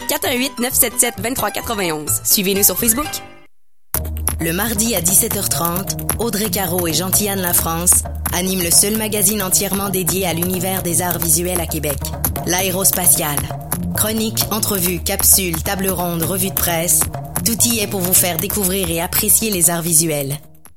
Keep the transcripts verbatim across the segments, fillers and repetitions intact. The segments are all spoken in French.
quatre un huit, neuf sept sept, deux trois quatre un un. Suivez-nous sur Facebook. Le mardi à dix-sept heures trente, Audrey Caro et Jean-Yann Lafrance animent le seul magazine entièrement dédié à l'univers des arts visuels à Québec, l'Aérospatiale. Chroniques, entrevues, capsules, tables rondes, revues de presse, tout y est pour vous faire découvrir et apprécier les arts visuels.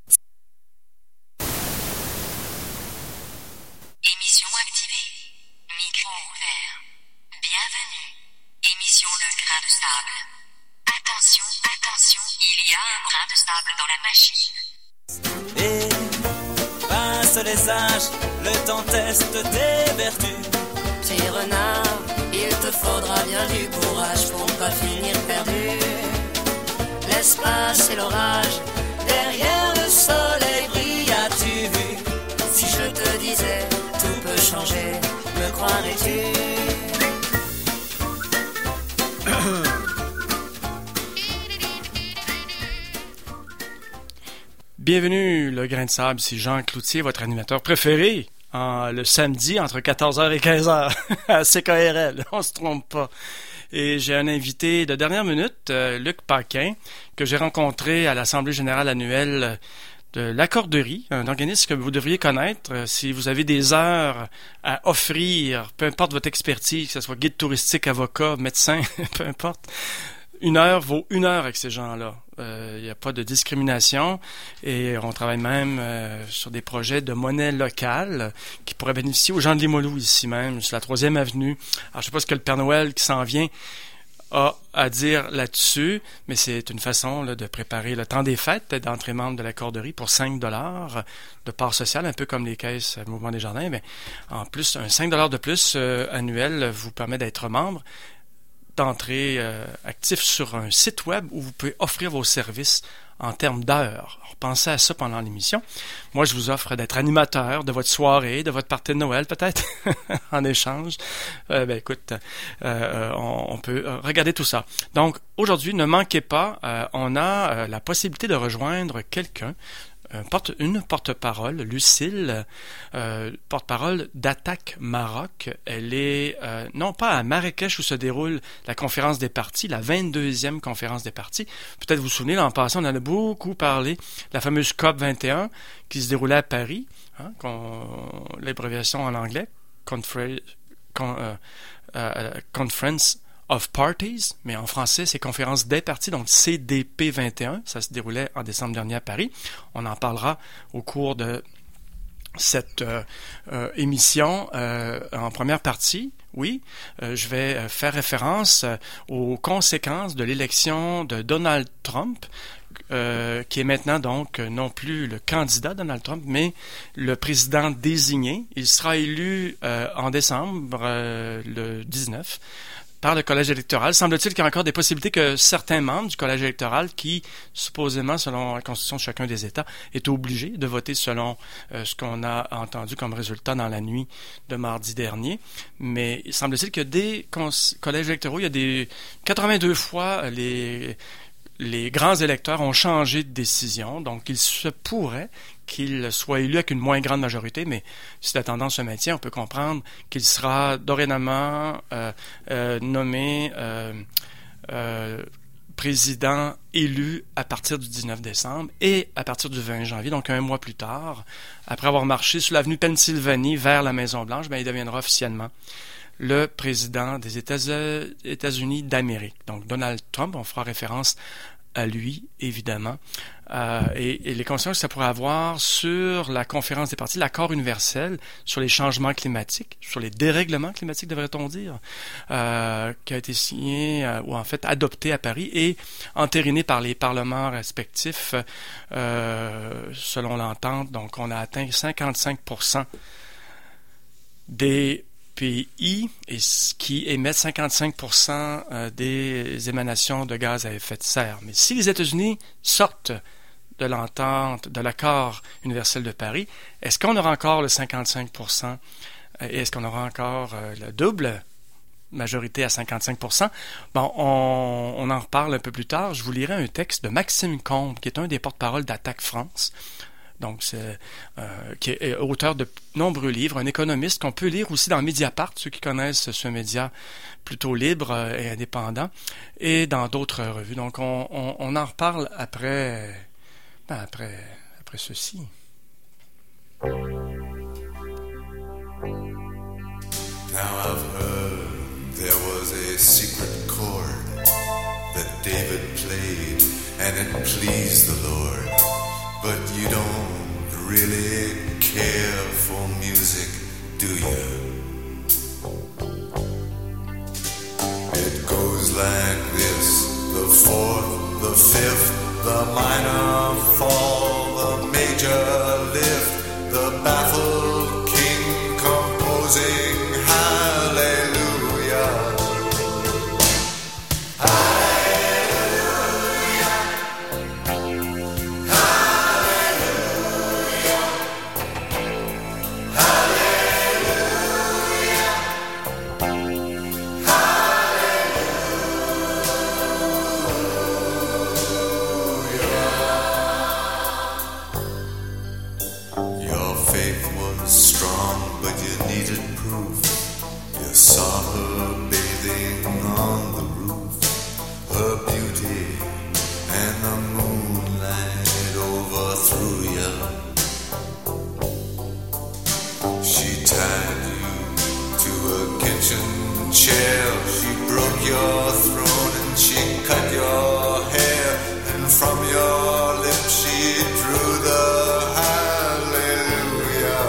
Émission activée. Micro ouvert. Bienvenue. Émission Le Grain de Sable. Attention, attention, il y a un grain de sable dans la machine. Et pince les âges, le temps teste tes vertus. Petit renard, il te faudra bien du courage pour ne pas finir perdu. L'espace et l'orage, derrière le soleil brille, as-tu vu? Si je te disais, tout peut changer, me croirais-tu? Bienvenue, le Grain de Sable, c'est Jean Cloutier, votre animateur préféré, en, le samedi entre quatorze heures et quinze heures, à C K R L, on se trompe pas. Et j'ai un invité de dernière minute, euh, Luc Paquin, que j'ai rencontré à l'Assemblée générale annuelle de l'Accorderie, un organisme que vous devriez connaître euh, si vous avez des heures à offrir, peu importe votre expertise, que ce soit guide touristique, avocat, médecin, peu importe. Une heure vaut une heure avec ces gens-là. Il euh, n'y a pas de discrimination et on travaille même euh, sur des projets de monnaie locale qui pourraient bénéficier aux gens de Limoilou ici même, sur la troisième avenue. Alors, je sais pas ce que le Père Noël qui s'en vient a à dire là-dessus, mais c'est une façon là, de préparer le temps des fêtes, d'entrer membre de l'Accorderie pour cinq dollars de part sociale, un peu comme les caisses Mouvement des Jardins. Mais en plus, un cinq dollars de plus euh, annuel vous permet d'être membre, d'entrer euh, actif sur un site web où vous pouvez offrir vos services en termes d'heures. Alors, pensez à ça pendant l'émission. Moi, je vous offre d'être animateur de votre soirée, de votre party de Noël, peut-être, en échange. Euh, ben, écoute, euh, on, on peut regarder tout ça. Donc, aujourd'hui, ne manquez pas, euh, on a euh, la possibilité de rejoindre quelqu'un, Un porte, une porte-parole, Lucille, euh, porte-parole d'Attaque Maroc. Elle est euh, non pas à Marrakech où se déroule la conférence des partis, la vingt-deuxième conférence des partis. Peut-être vous vous souvenez, l'an passé, on en a beaucoup parlé, la fameuse C O P vingt et un qui se déroulait à Paris, hein, l'abréviation en anglais, Confre- con, euh, euh, Conference of Parties, mais en français, c'est Conférence des partis, donc C D P vingt et un. Ça se déroulait en décembre dernier à Paris. On en parlera au cours de cette euh, euh, émission euh, en première partie. Oui, euh, je vais euh, faire référence euh, aux conséquences de l'élection de Donald Trump, euh, qui est maintenant donc euh, non plus le candidat Donald Trump, mais le président désigné. Il sera élu euh, en décembre, euh, le dix-neuf, par le collège électoral. Semble-t-il qu'il y a encore des possibilités que certains membres du collège électoral qui, supposément, selon la constitution de chacun des États, est obligé de voter selon euh, ce qu'on a entendu comme résultat dans la nuit de mardi dernier. Mais semble-t-il que des cons- collèges électoraux, il y a des quatre-vingt-deux fois les les grands électeurs ont changé de décision, donc il se pourrait qu'il soit élu avec une moins grande majorité, mais si la tendance se maintient, on peut comprendre qu'il sera dorénavant euh, euh, nommé euh, euh, président élu à partir du dix-neuf décembre et à partir du vingt janvier, donc un mois plus tard, après avoir marché sur l'avenue Pennsylvanie vers la Maison-Blanche, ben, il deviendra officiellement le président des États- États-Unis d'Amérique. Donc Donald Trump, on fera référence à lui, évidemment, euh, et, et les conséquences que ça pourrait avoir sur la conférence des partis, l'accord universel sur les changements climatiques, sur les dérèglements climatiques, devrait-on dire, euh, qui a été signé, euh, ou en fait adopté à Paris et entériné par les parlements respectifs, euh, selon l'entente. Donc, on a atteint cinquante-cinq pour cent des pays et qui émettent cinquante-cinq pour cent des émanations de gaz à effet de serre. Mais si les États-Unis sortent de l'entente, de l'accord universel de Paris, est-ce qu'on aura encore le cinquante-cinq pour cent et est-ce qu'on aura encore le double majorité à cinquante-cinq pour cent? Bon, on, on en reparle un peu plus tard. Je vous lirai un texte de Maxime Combe, qui est un des porte-parole d'Attaque France, donc c'est, euh, qui est auteur de nombreux livres, un économiste qu'on peut lire aussi dans Mediapart, ceux qui connaissent ce média plutôt libre et indépendant, et dans d'autres revues. Donc on, on, on en reparle après, ben après, après ceci. Now I've heard there was a secret chord that David played and it pleased the Lord. But you don't really care for music, do you? It goes like this: the fourth, the fifth, the minor fall, the major lift, the baffled king composing hallelujah. Hallelujah. Hallelujah. Hallelujah. Your faith was strong, but you needed proof. You saw her bathing on the roof, her beauty and the moonlight overthrew you. She tied you to a kitchen chair, she broke your throne and she cut your hair, and from your lips she drew the hallelujah.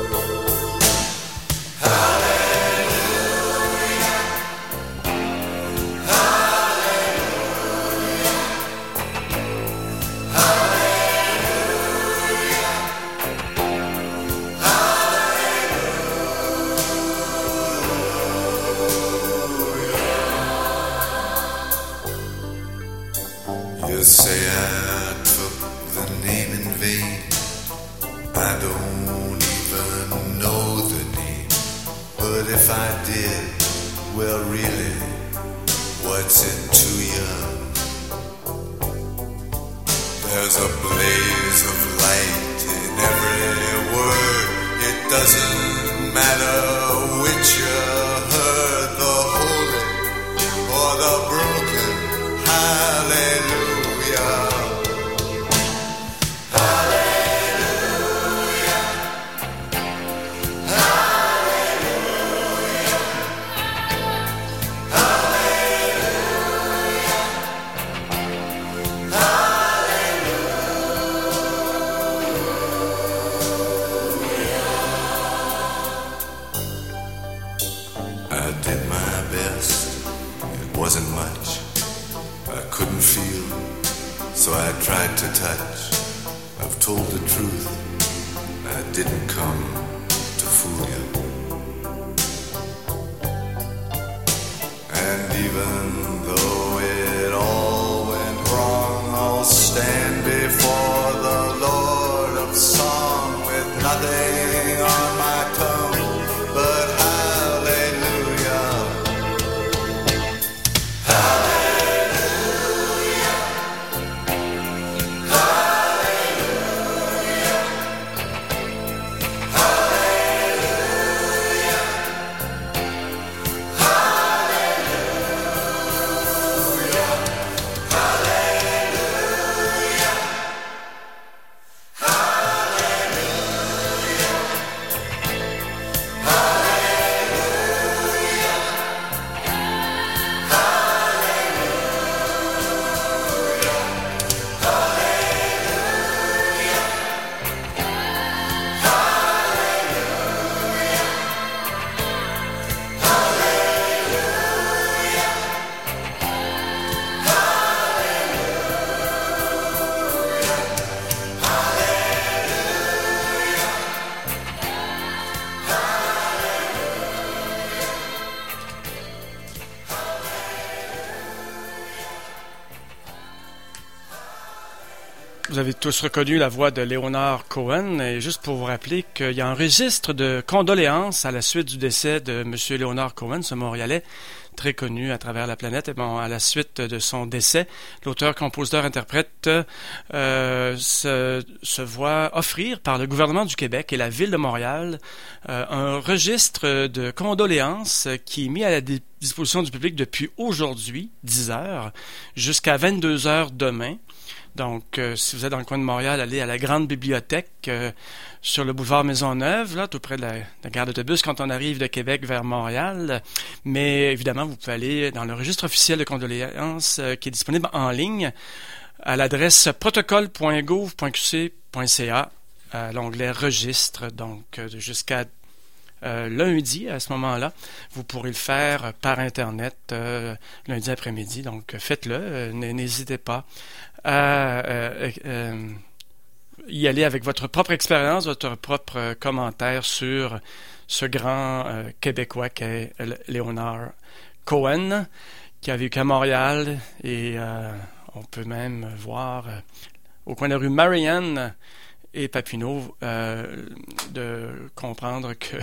You say I took the name in vain. I don't even know the name. But if I did, well really, what's it to you? There's a blaze of light in every word. It doesn't matter which you heard, the holy or the broken. Hallelujah. I did my best, it wasn't much. I couldn't feel, so I tried to touch. I've told the truth, I didn't come to fool you. And even though it all went wrong, I'll stand before the Lord of Song with nothing on my tongue but Vous avez tous reconnu la voix de Leonard Cohen, et juste pour vous rappeler qu'il y a un registre de condoléances à la suite du décès de M. Leonard Cohen, ce Montréalais, très connu à travers la planète. Et bon, à la suite de son décès, l'auteur, compositeur, interprète euh, se, se voit offrir par le gouvernement du Québec et la Ville de Montréal euh, un registre de condoléances qui est mis à la disposition du public depuis aujourd'hui, dix heures, jusqu'à vingt-deux heures demain. Donc, euh, si vous êtes dans le coin de Montréal, allez à la Grande Bibliothèque euh, sur le boulevard Maisonneuve, là, tout près de la, de la gare d'autobus quand on arrive de Québec vers Montréal. Mais évidemment, vous pouvez aller dans le registre officiel de condoléances euh, qui est disponible en ligne à l'adresse protocole point gouv point q c point c a à l'onglet Registre. Donc, euh, jusqu'à Euh, lundi, à ce moment-là, vous pourrez le faire par Internet euh, lundi après-midi. Donc, faites-le. Euh, n'hésitez pas à euh, euh, y aller avec votre propre expérience, votre propre commentaire sur ce grand euh, Québécois qu'est Léonard Cohen, qui a vécu à Montréal. Et euh, on peut même voir euh, au coin de la rue Marianne et Papineau, euh, de comprendre que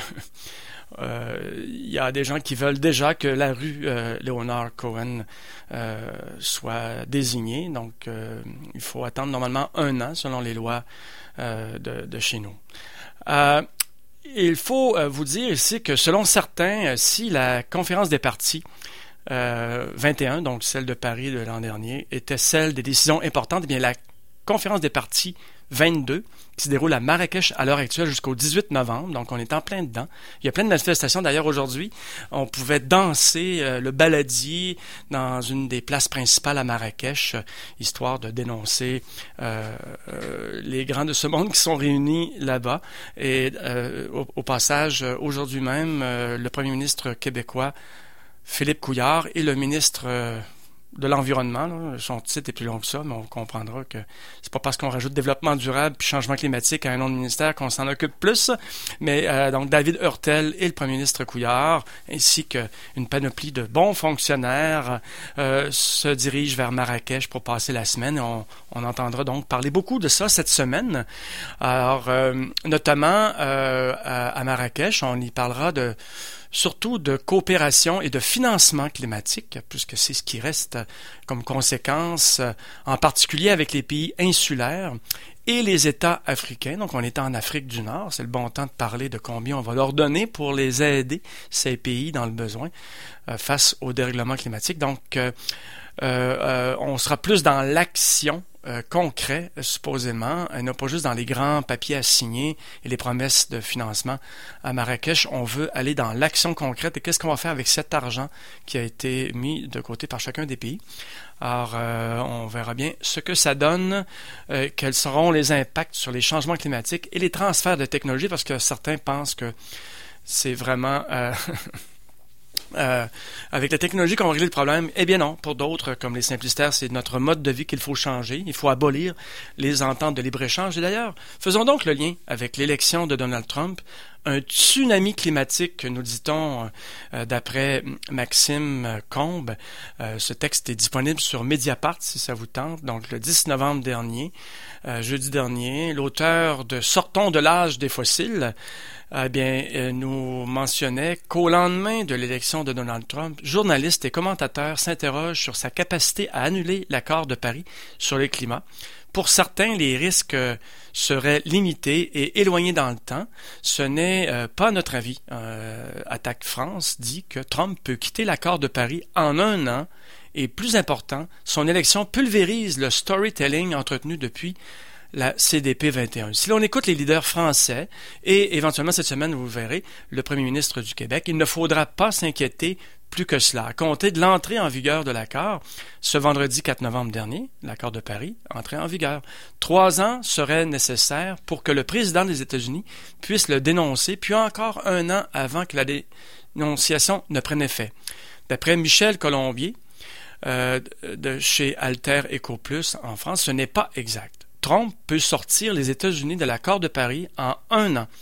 euh, il y a des gens qui veulent déjà que la rue euh, Léonard Cohen euh, soit désignée. Donc, euh, il faut attendre normalement un an selon les lois euh, de, de chez nous. Euh, il faut euh, vous dire ici que selon certains, si la conférence des partis euh, vingt et un, donc celle de Paris de l'an dernier, était celle des décisions importantes, eh bien la conférence des partis vingt-deux, qui se déroule à Marrakech à l'heure actuelle jusqu'au dix-huit novembre, donc on est en plein dedans. Il y a plein de manifestations, d'ailleurs aujourd'hui, on pouvait danser euh, le baladier dans une des places principales à Marrakech, euh, histoire de dénoncer euh, euh, les grands de ce monde qui sont réunis là-bas. Et euh, au, au passage, aujourd'hui même, euh, le premier ministre québécois, Philippe Couillard, et le ministre euh, de l'environnement, là. Son titre est plus long que ça, mais on comprendra que c'est pas parce qu'on rajoute développement durable puis changement climatique à un nom de ministère qu'on s'en occupe plus. Mais euh, donc David Hurtel et le premier ministre Couillard, ainsi qu'une panoplie de bons fonctionnaires, euh, se dirigent vers Marrakech pour passer la semaine. On, on entendra donc parler beaucoup de ça cette semaine. Alors, euh, notamment euh, à, à Marrakech, on y parlera de surtout de coopération et de financement climatique, puisque c'est ce qui reste comme conséquence, en particulier avec les pays insulaires et les États africains. Donc, on est en Afrique du Nord. C'est le bon temps de parler de combien on va leur donner pour les aider, ces pays dans le besoin, euh, face au dérèglement climatique. Donc, euh, euh, on sera plus dans l'action Euh, concret, supposément, et non pas juste dans les grands papiers à signer et les promesses de financement à Marrakech. On veut aller dans l'action concrète et qu'est-ce qu'on va faire avec cet argent qui a été mis de côté par chacun des pays. Alors, euh, on verra bien ce que ça donne, euh, quels seront les impacts sur les changements climatiques et les transferts de technologie, parce que certains pensent que c'est vraiment... Euh, Euh, avec la technologie qu'on va régler le problème. Eh bien non, pour d'autres, comme les simplicistaires, c'est notre mode de vie qu'il faut changer. Il faut abolir les ententes de libre-échange. Et d'ailleurs, faisons donc le lien avec l'élection de Donald Trump. Un tsunami climatique, nous dit-on, euh, d'après Maxime Combe. Euh, ce texte est disponible sur Mediapart, si ça vous tente. Donc, le dix novembre dernier, euh, jeudi dernier, l'auteur de « Sortons de l'âge des fossiles », eh bien, euh, nous mentionnait qu'au lendemain de l'élection de Donald Trump, journalistes et commentateurs s'interrogent sur sa capacité à annuler l'accord de Paris sur le climat. Pour certains, les risques seraient limités et éloignés dans le temps. Ce n'est euh, pas notre avis. Euh, Attaque France dit que Trump peut quitter l'accord de Paris en un an et, plus important, son élection pulvérise le storytelling entretenu depuis la C D P vingt et un. Si l'on écoute les leaders français et éventuellement cette semaine, vous verrez, le premier ministre du Québec, il ne faudra pas s'inquiéter plus que cela. À compter de l'entrée en vigueur de l'accord, ce vendredi quatre novembre dernier, l'accord de Paris, entrée en vigueur. Trois ans seraient nécessaires pour que le président des États-Unis puisse le dénoncer, puis encore un an avant que la dénonciation ne prenne effet. D'après Michel Colombier, euh, de chez Alter Eco Plus en France, ce n'est pas exact. Trump peut sortir les États-Unis de l'accord de Paris en un an.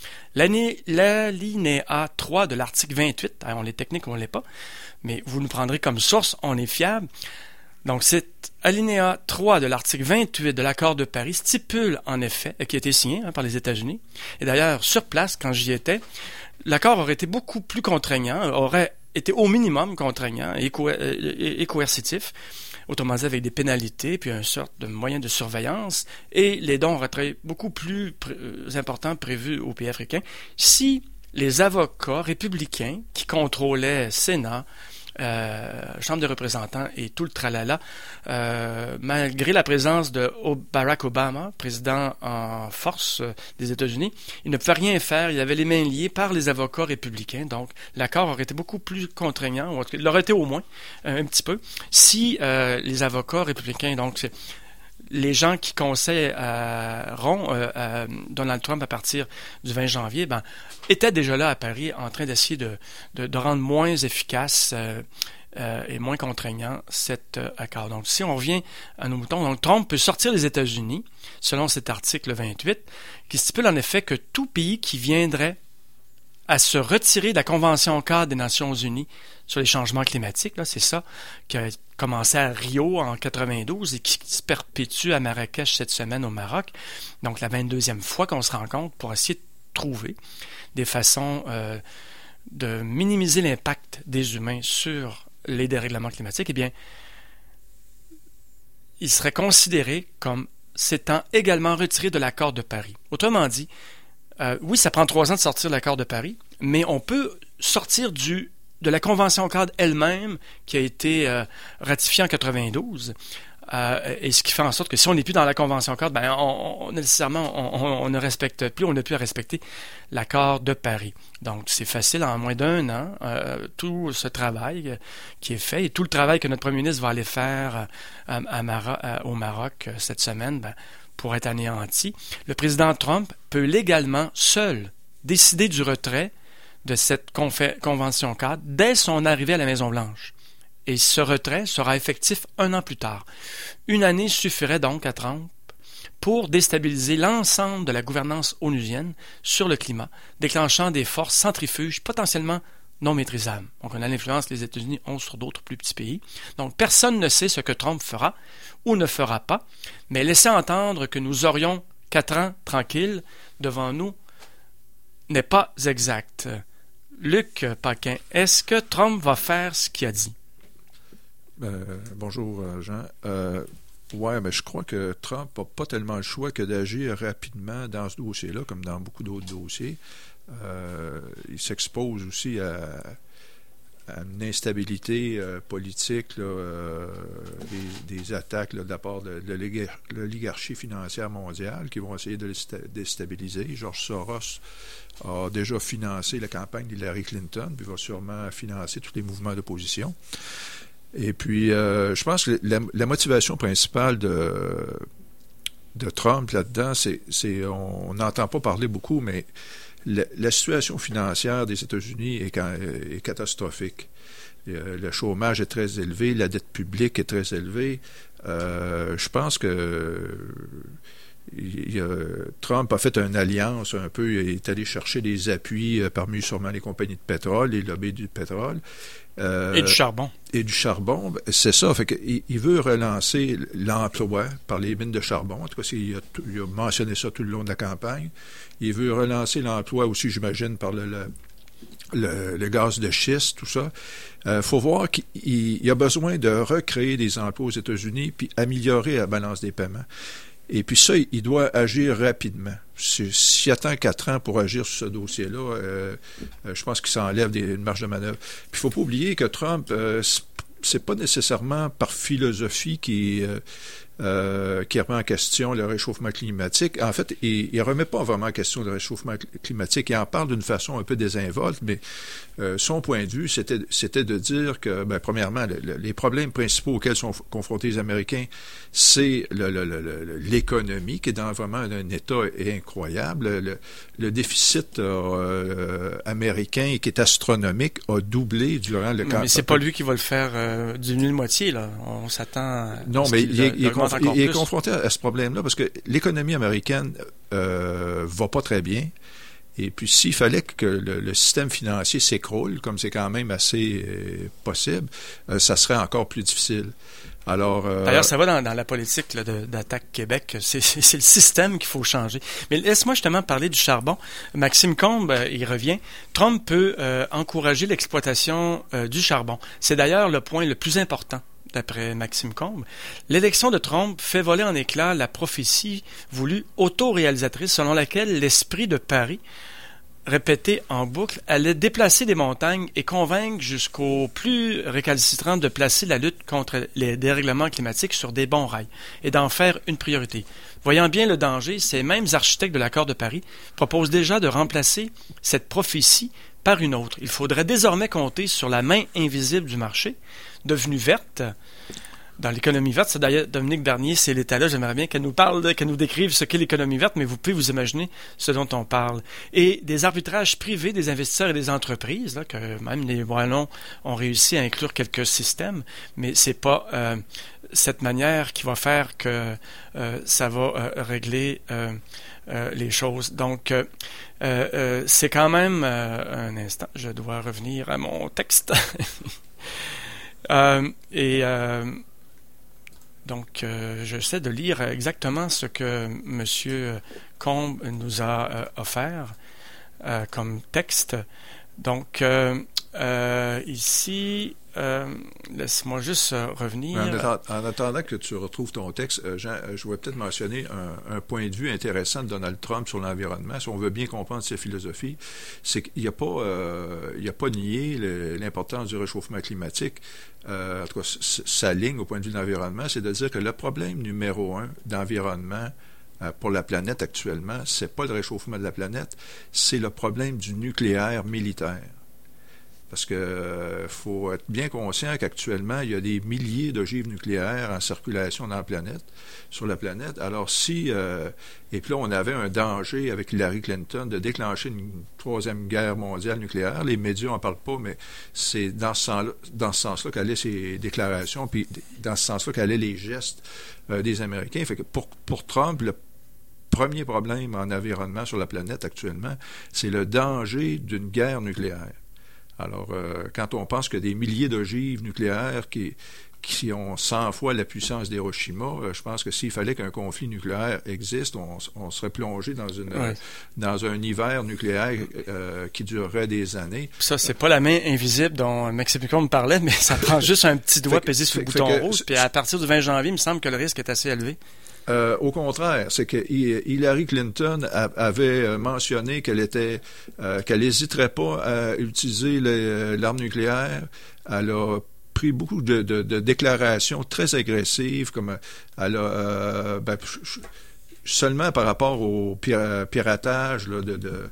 L'alinéa trois de l'article vingt-huit, on l'est technique ou on ne l'est pas, mais vous nous prendrez comme source, on est fiable. Donc, cet alinéa trois de l'article vingt-huit de l'accord de Paris stipule en effet, qui a été signé hein, par les États-Unis, et d'ailleurs, sur place, quand j'y étais, l'accord aurait été beaucoup plus contraignant, aurait été au minimum contraignants et, co- et, et coercitifs, autrement dit avec des pénalités, puis une sorte de moyen de surveillance, et les dons auraient été beaucoup plus pr- importants prévus aux pays africains si les avocats républicains qui contrôlaient Sénat, Euh, Chambre des représentants et tout le tralala, euh, malgré la présence de Barack Obama, président en force euh, des États-Unis, il ne pouvait rien faire, il avait les mains liées par les avocats républicains, donc l'accord aurait été beaucoup plus contraignant, ou en tout cas, il l'aurait été au moins, euh, un petit peu, si euh, les avocats républicains, donc c'est les gens qui conseillent à, Ron, euh, à Donald Trump à partir du vingt janvier, ben, étaient déjà là à Paris en train d'essayer de, de, de rendre moins efficace euh, euh, et moins contraignant cet euh, accord. Donc, si on revient à nos moutons, donc Trump peut sortir des États-Unis, selon cet article vingt-huit, qui stipule en effet que tout pays qui viendrait à se retirer de la Convention cadre des Nations Unies sur les changements climatiques, là, c'est ça, qui a commencé à Rio en quatre-vingt-douze et qui se perpétue à Marrakech cette semaine au Maroc. Donc, la vingt-deuxième fois qu'on se rencontre pour essayer de trouver des façons euh, de minimiser l'impact des humains sur les dérèglements climatiques, eh bien, il serait considéré comme s'étant également retiré de l'accord de Paris. Autrement dit, Euh, oui, ça prend trois ans de sortir de l'accord de Paris, mais on peut sortir du, de la Convention cadre elle-même qui a été euh, ratifiée en quatre-vingt-douze, euh, et ce qui fait en sorte que si on n'est plus dans la Convention cadre, ben, on, on, nécessairement, on, on, on ne respecte plus, on n'a plus à respecter l'accord de Paris. Donc, c'est facile, en moins d'un an, euh, tout ce travail euh, qui est fait, et tout le travail que notre premier ministre va aller faire euh, à, à Mara, à, au Maroc euh, cette semaine, ben, pour être anéanti. Le président Trump peut légalement, seul, décider du retrait de cette confé- convention cadre dès son arrivée à la Maison-Blanche. Et ce retrait sera effectif un an plus tard. Une année suffirait donc à Trump pour déstabiliser l'ensemble de la gouvernance onusienne sur le climat, déclenchant des forces centrifuges potentiellement non maîtrisables. Donc, on a l'influence que les États-Unis ont sur d'autres plus petits pays. Donc, personne ne sait ce que Trump fera ou ne fera pas, mais laisser entendre que nous aurions quatre ans tranquilles devant nous n'est pas exact. Luc Paquin, est-ce que Trump va faire ce qu'il a dit? Euh, bonjour, Jean. Euh, ouais, mais je crois que Trump n'a pas tellement le choix que d'agir rapidement dans ce dossier-là, comme dans beaucoup d'autres dossiers. Euh, il s'expose aussi à, à une instabilité euh, politique, là, euh, des, des attaques là, de la part de, de l'oligarchie financière mondiale qui vont essayer de le déstabiliser. George Soros a déjà financé la campagne d'Hillary Clinton, puis va sûrement financer tous les mouvements d'opposition. Et puis, euh, je pense que la, la motivation principale de, de Trump là-dedans, c'est, c'est on n'entend pas parler beaucoup, mais la, la situation financière des États-Unis est, est catastrophique. Euh, le chômage est très élevé, la dette publique est très élevée. Euh, je pense que il, il, Trump a fait une alliance un peu, il est allé chercher des appuis euh, parmi sûrement les compagnies de pétrole, les lobbies du pétrole. Euh, et du charbon. Et du charbon, c'est ça. Fait que, il, il veut relancer l'emploi par les mines de charbon. En tout cas, il a, il a mentionné ça tout le long de la campagne. Il veut relancer l'emploi aussi, j'imagine, par le, le, le, le gaz de schiste, tout ça. Il euh, faut voir qu'il il a besoin de recréer des emplois aux États-Unis puis améliorer la balance des paiements. Et puis ça, il doit agir rapidement. S'il attend quatre ans pour agir sur ce dossier-là, euh, euh, je pense qu'il s'enlève des, une marge de manœuvre. Puis il ne faut pas oublier que Trump, euh, c'est pas nécessairement par philosophie qui, euh, euh, qui remet en question le réchauffement climatique. En fait, il ne remet pas vraiment en question le réchauffement climatique. Il en parle d'une façon un peu désinvolte, mais euh, son point de vue, c'était, c'était de dire que, ben, premièrement, le, le, les problèmes principaux auxquels sont confrontés les Américains, c'est le, le, le, l'économie qui est dans vraiment un état incroyable. Le, le déficit euh, américain, qui est astronomique, a doublé durant le... Mais c'est pas lui qui va le faire euh, diminuer de moitié, là. On s'attend... Non, mais il, il, il, est conf- il est confronté à ce problème-là parce que l'économie américaine euh, va pas très bien. Et puis, s'il fallait que le, le système financier s'écroule, comme c'est quand même assez euh, possible, euh, ça serait encore plus difficile. Alors, euh... D'ailleurs, ça va dans, dans la politique là, de, d'Attaque Québec. C'est, c'est, c'est le système qu'il faut changer. Mais laisse-moi justement parler du charbon. Maxime Combe, euh, il revient. Trump peut euh, encourager l'exploitation euh, du charbon. C'est d'ailleurs le point le plus important, d'après Maxime Combe. L'élection de Trump fait voler en éclats la prophétie voulue autoréalisatrice selon laquelle l'esprit de Paris, répété en boucle, allait déplacer des montagnes et convaincre jusqu'aux plus récalcitrants de placer la lutte contre les dérèglements climatiques sur des bons rails et d'en faire une priorité. Voyant bien le danger, ces mêmes architectes de l'accord de Paris proposent déjà de remplacer cette prophétie par une autre. Il faudrait désormais compter sur la main invisible du marché, devenue verte. Dans l'économie verte, c'est d'ailleurs Dominique Bernier, c'est l'État-là, j'aimerais bien qu'elle nous parle, qu'elle nous décrive ce qu'est l'économie verte, mais vous pouvez vous imaginer ce dont on parle. Et des arbitrages privés des investisseurs et des entreprises, là, que même les Wallons ont réussi à inclure quelques systèmes, mais c'est pas euh, cette manière qui va faire que euh, ça va euh, régler euh, euh, les choses. Donc, euh, euh, c'est quand même euh, un instant, je dois revenir à mon texte. euh, et euh, Donc, euh, j'essaie de lire exactement ce que M. Combe nous a euh, offert euh, comme texte. Donc, euh, euh, ici, euh, laisse-moi juste euh, revenir. En, attend, en attendant que tu retrouves ton texte, euh, Jean, euh, je voudrais peut-être mentionner un, un point de vue intéressant de Donald Trump sur l'environnement. Si on veut bien comprendre sa philosophie, c'est qu'il n'y a pas, euh, il n'y a pas nié le, l'importance du réchauffement climatique. Euh, en tout cas, sa ligne au point de vue de l'environnement, c'est de dire que le problème numéro un d'environnement euh, pour la planète actuellement, c'est pas le réchauffement de la planète, c'est le problème du nucléaire militaire. Parce que euh, faut être bien conscient qu'actuellement, il y a des milliers d'ogives nucléaires en circulation dans la planète, sur la planète. Alors si, euh, et puis là, on avait un danger avec Hillary Clinton de déclencher une troisième guerre mondiale nucléaire. Les médias n'en parlent pas, mais c'est dans ce sens-là, dans ce sens-là qu'allaient ces déclarations, puis dans ce sens-là qu'allaient les gestes euh, des Américains. Fait que pour, pour Trump, le premier problème en environnement sur la planète actuellement, c'est le danger d'une guerre nucléaire. Alors, euh, quand on pense que des milliers d'ogives nucléaires qui, qui ont cent fois la puissance d'Hiroshima, euh, je pense que s'il fallait qu'un conflit nucléaire existe, on, on serait plongé dans, une, ouais. euh, dans un hiver nucléaire euh, qui durerait des années. Ça, c'est pas la main invisible dont Maxime Combe parlait, mais ça prend juste un petit doigt pesé sur le bouton que, rouge, puis à partir du vingt janvier, il me semble que le risque est assez élevé. Euh, au contraire, c'est que Hillary Clinton a, avait mentionné qu'elle était, euh, qu'elle n'hésiterait pas à utiliser les, l'arme nucléaire. Elle a pris beaucoup de, de, de déclarations très agressives, comme elle a euh, ben, seulement par rapport au piratage là, de, de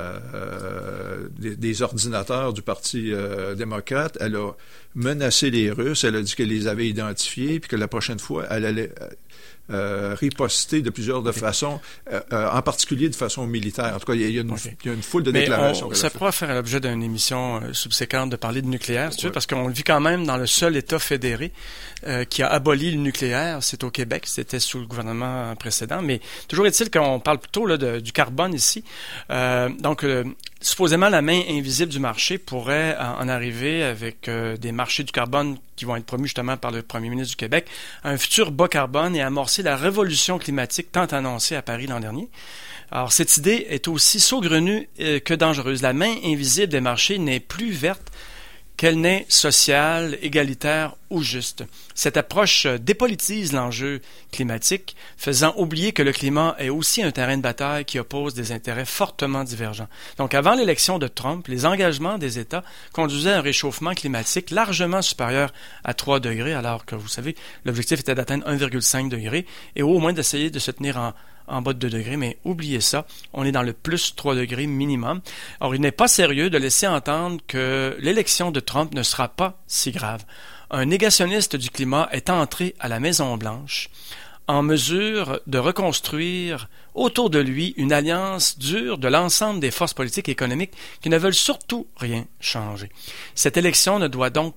euh, des, des ordinateurs du Parti euh, démocrate. Elle a menacé les Russes. Elle a dit qu'elle les avait identifiés, puis que la prochaine fois, elle allait Euh, riposter de plusieurs de façons, euh, euh, en particulier de façon militaire. En tout cas, il y, y, okay. y a une foule de Mais déclarations. On, ça pourra faire l'objet d'une émission euh, subséquente de parler de nucléaire, si tu veux, parce qu'on le vit quand même dans le seul État fédéré euh, qui a aboli le nucléaire. C'est au Québec, c'était sous le gouvernement précédent. Mais toujours est-il qu'on parle plutôt là, de, du carbone ici. Euh, donc, euh, supposément, la main invisible du marché pourrait en, en arriver avec euh, des marchés du carbone qui vont être promus justement par le premier ministre du Québec, à un futur bas carbone et amorcer la révolution climatique tant annoncée à Paris l'an dernier. Alors, cette idée est aussi saugrenue euh, que dangereuse. La main invisible des marchés n'est plus verte qu'elle n'est sociale, égalitaire ou juste. Cette approche dépolitise l'enjeu climatique, faisant oublier que le climat est aussi un terrain de bataille qui oppose des intérêts fortement divergents. Donc, avant l'élection de Trump, les engagements des États conduisaient à un réchauffement climatique largement supérieur à trois degrés, alors que, vous savez, l'objectif était d'atteindre un virgule cinq degrés et au moins d'essayer de se tenir en en bas de deux degrés, mais oubliez ça, on est dans le plus trois degrés minimum. Or, il n'est pas sérieux de laisser entendre que l'élection de Trump ne sera pas si grave. Un négationniste du climat est entré à la Maison-Blanche en mesure de reconstruire autour de lui une alliance dure de l'ensemble des forces politiques et économiques qui ne veulent surtout rien changer. Cette élection ne doit donc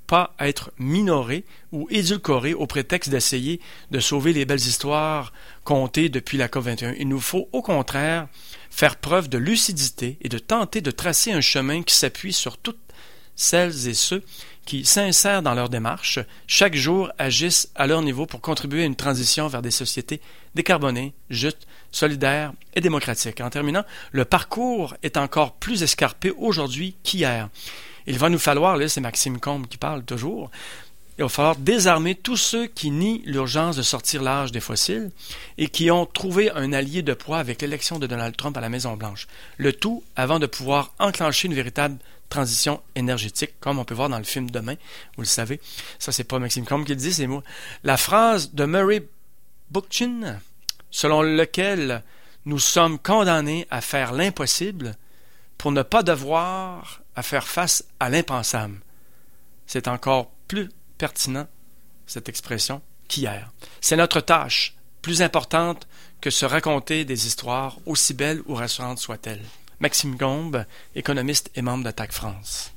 pas être minorés ou édulcorés au prétexte d'essayer de sauver les belles histoires contées depuis la COP vingt et un. Il nous faut, au contraire, faire preuve de lucidité et de tenter de tracer un chemin qui s'appuie sur toutes celles et ceux qui, sincères dans leur démarche, chaque jour agissent à leur niveau pour contribuer à une transition vers des sociétés décarbonées, justes, solidaires et démocratiques. En terminant, le parcours est encore plus escarpé aujourd'hui qu'hier. Il va nous falloir, là c'est Maxime Combe qui parle toujours, il va falloir désarmer tous ceux qui nient l'urgence de sortir l'âge des fossiles et qui ont trouvé un allié de poids avec l'élection de Donald Trump à la Maison-Blanche. Le tout avant de pouvoir enclencher une véritable transition énergétique, comme on peut voir dans le film Demain, vous le savez. Ça, c'est pas Maxime Combe qui le dit, c'est moi. La phrase de Murray Bookchin, selon laquelle nous sommes condamnés à faire l'impossible pour ne pas devoir à faire face à l'impensable. C'est encore plus pertinent, cette expression, qu'hier. C'est notre tâche, plus importante que se raconter des histoires, aussi belles ou rassurantes soient-elles. Maxime Combe, économiste et membre d'Attaque France.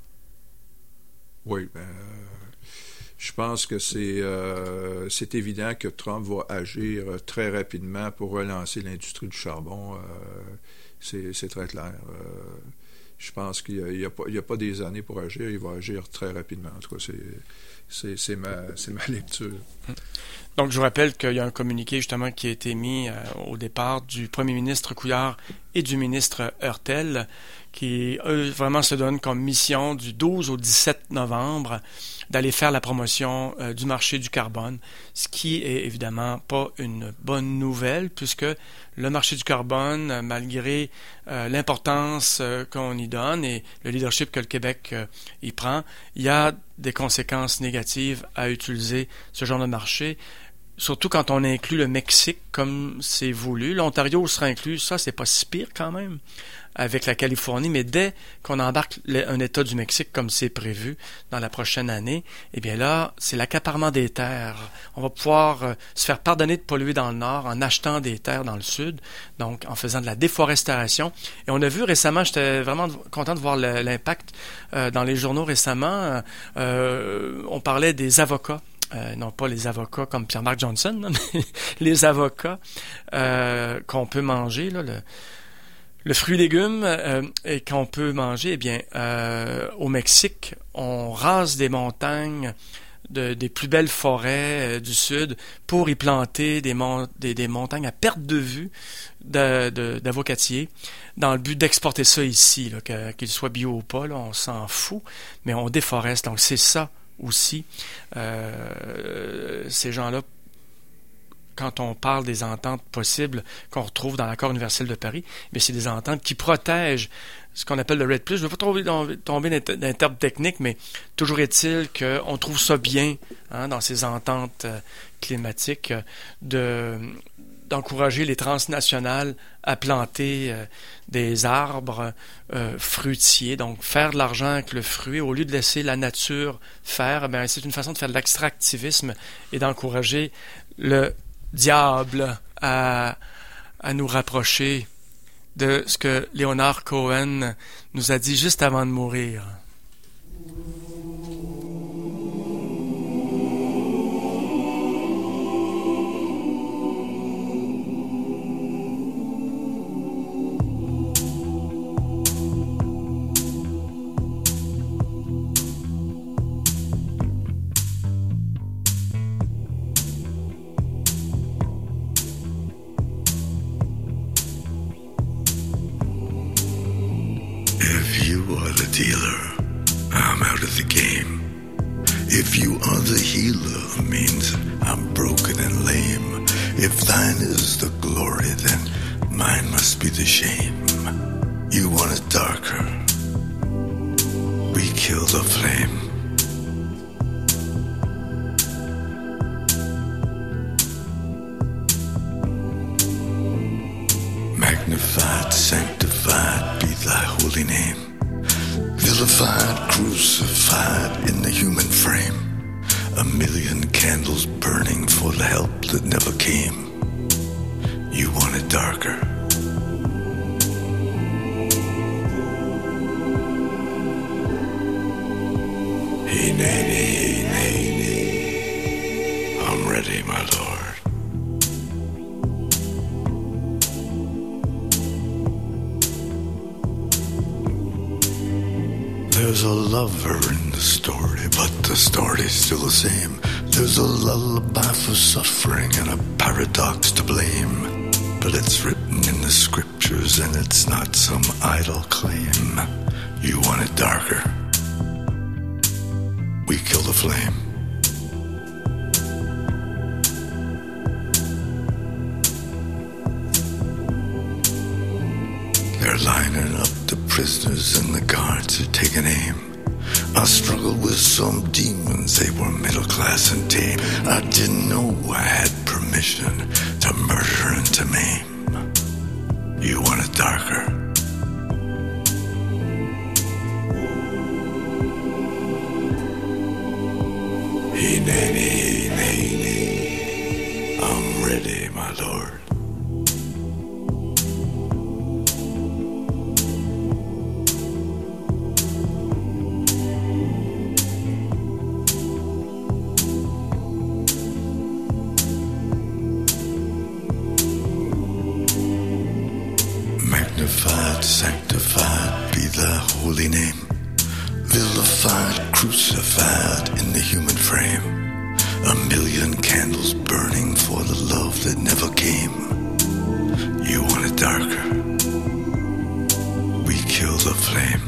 Oui, ben, euh, je pense que c'est, euh, c'est évident que Trump va agir très rapidement pour relancer l'industrie du charbon. Euh, c'est, c'est très clair. Euh, je pense qu'il n'y a, a, a pas des années pour agir. Il va agir très rapidement. En tout cas, c'est, c'est, c'est, ma, c'est ma lecture. Donc, je vous rappelle qu'il y a un communiqué, justement, qui a été mis euh, au départ du premier ministre Couillard et du ministre Heurtel, qui, eux, vraiment se donnent comme mission du douze au dix-sept novembre d'aller faire la promotion euh, du marché du carbone, ce qui est évidemment pas une bonne nouvelle, puisque le marché du carbone, malgré euh, l'importance euh, qu'on y donne et le leadership que le Québec euh, y prend, il y a des conséquences négatives à utiliser ce genre de marché, surtout quand on inclut le Mexique comme c'est voulu. L'Ontario sera inclus, ça c'est pas si pire quand même, avec la Californie, mais dès qu'on embarque un État du Mexique comme c'est prévu dans la prochaine année, eh bien là, c'est l'accaparement des terres. On va pouvoir euh, se faire pardonner de polluer dans le nord en achetant des terres dans le sud, donc en faisant de la déforestation. Et on a vu récemment, j'étais vraiment content de voir le, l'impact euh, dans les journaux récemment, euh, on parlait des avocats. Euh, non pas les avocats comme Pierre-Marc Johnson, là, mais les avocats euh, qu'on peut manger, là, le, le fruit et légumes euh, et qu'on peut manger, eh bien, euh, au Mexique, on rase des montagnes, de, des plus belles forêts euh, du sud pour y planter des, mon- des, des montagnes à perte de vue de, de, d'avocatiers dans le but d'exporter ça ici, là, que, qu'il soit bio ou pas, là, on s'en fout, mais on déforeste, donc c'est ça aussi, euh, ces gens-là, quand on parle des ententes possibles qu'on retrouve dans l'accord universel de Paris, mais c'est des ententes qui protègent ce qu'on appelle le REDD plus. Je ne veux pas tomber dans, tomber dans un terme technique, mais toujours est-il qu'on trouve ça bien hein, dans ces ententes euh, climatiques de d'encourager les transnationales à planter euh, des arbres euh, fruitiers, donc faire de l'argent avec le fruit au lieu de laisser la nature faire. Ben, c'est une façon de faire de l'extractivisme et d'encourager le diable à, à nous rapprocher de ce que Leonard Cohen nous a dit juste avant de mourir. If you are the dealer, I'm out of the game. If you are the healer, means I'm broken and lame. If thine is the glory, then mine must be the shame. You want it darker, we kill the flame. Magnified, sanctified be thy holy name. Vilified, crucified in the human frame. A million candles burning for the help that never came. You want it darker. Hey, nay, ready, my lord. There's a lover in the story, but the story's still the same. There's a lullaby for suffering and a paradox to blame. But it's written in the scriptures and it's not some idle claim. You want it darker? We kill the flame. They're lining up the prisoners and the guards are taking aim. I struggled with some demons, they were middle class and tame. I didn't know I had permission to murder and to maim. You want it darker? Hey-nay-nay, nay-nay, I'm ready, my lord. Magnified, sanctified be thy holy name. Vilified, crucified in the human frame. A million candles burning for the love that never came. You want it darker? We kill the flame.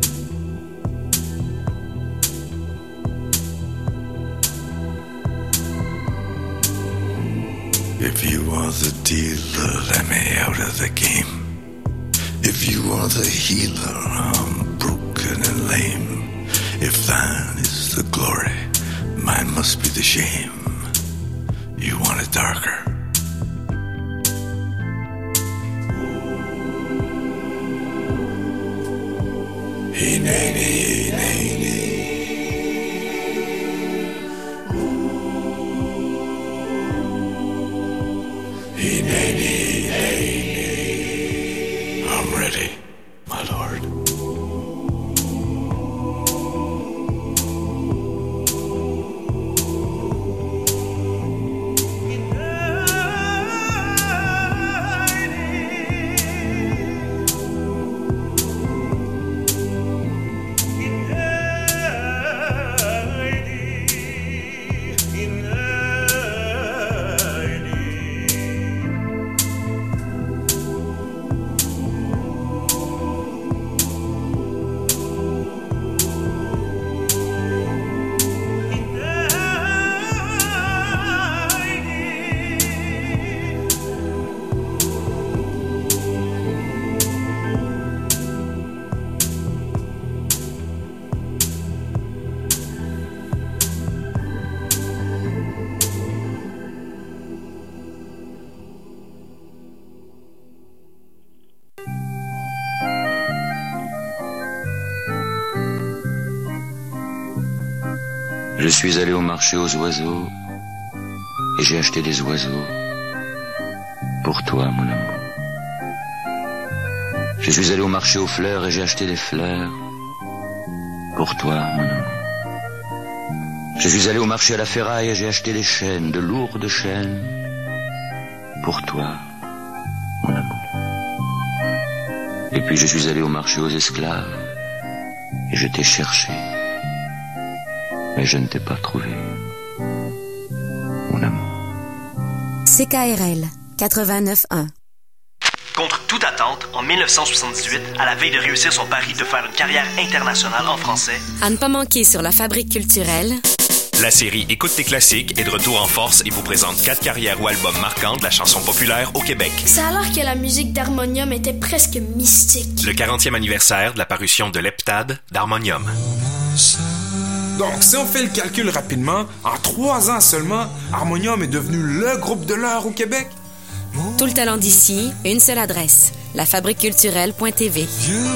If you are the dealer, let me out of the game. If you are the healer, I'm broken and lame. If thine is the glory, mine must be the shame. You want it darker? Hey-nay-nay, nay-nay. Hey-nay-nay, nay-nay. I'm ready, my lord. Je suis allé au marché aux oiseaux et j'ai acheté des oiseaux pour toi, mon amour. Je suis allé au marché aux fleurs et j'ai acheté des fleurs pour toi, mon amour. Je suis allé au marché à la ferraille et j'ai acheté des chaînes, de lourdes chaînes pour toi, mon amour. Et puis je suis allé au marché aux esclaves et je t'ai cherché. Mais je ne t'ai pas trouvé, mon amour. C K R L quatre-vingt-neuf un. Contre toute attente, en dix-neuf cent soixante-dix-huit, à la veille de réussir son pari de faire une carrière internationale en français, à ne pas manquer sur la Fabrique culturelle, la série Écoute tes classiques est de retour en force et vous présente quatre carrières ou albums marquants de la chanson populaire au Québec. Ça a l'air que la musique d'Harmonium était presque mystique. Le quarantième anniversaire de la parution de l'heptade d'Harmonium. Donc, si on fait le calcul rapidement, en trois ans seulement, Harmonium est devenu le groupe de l'heure au Québec. Tout le talent d'ici, une seule adresse, la fabrique culturelle point t v.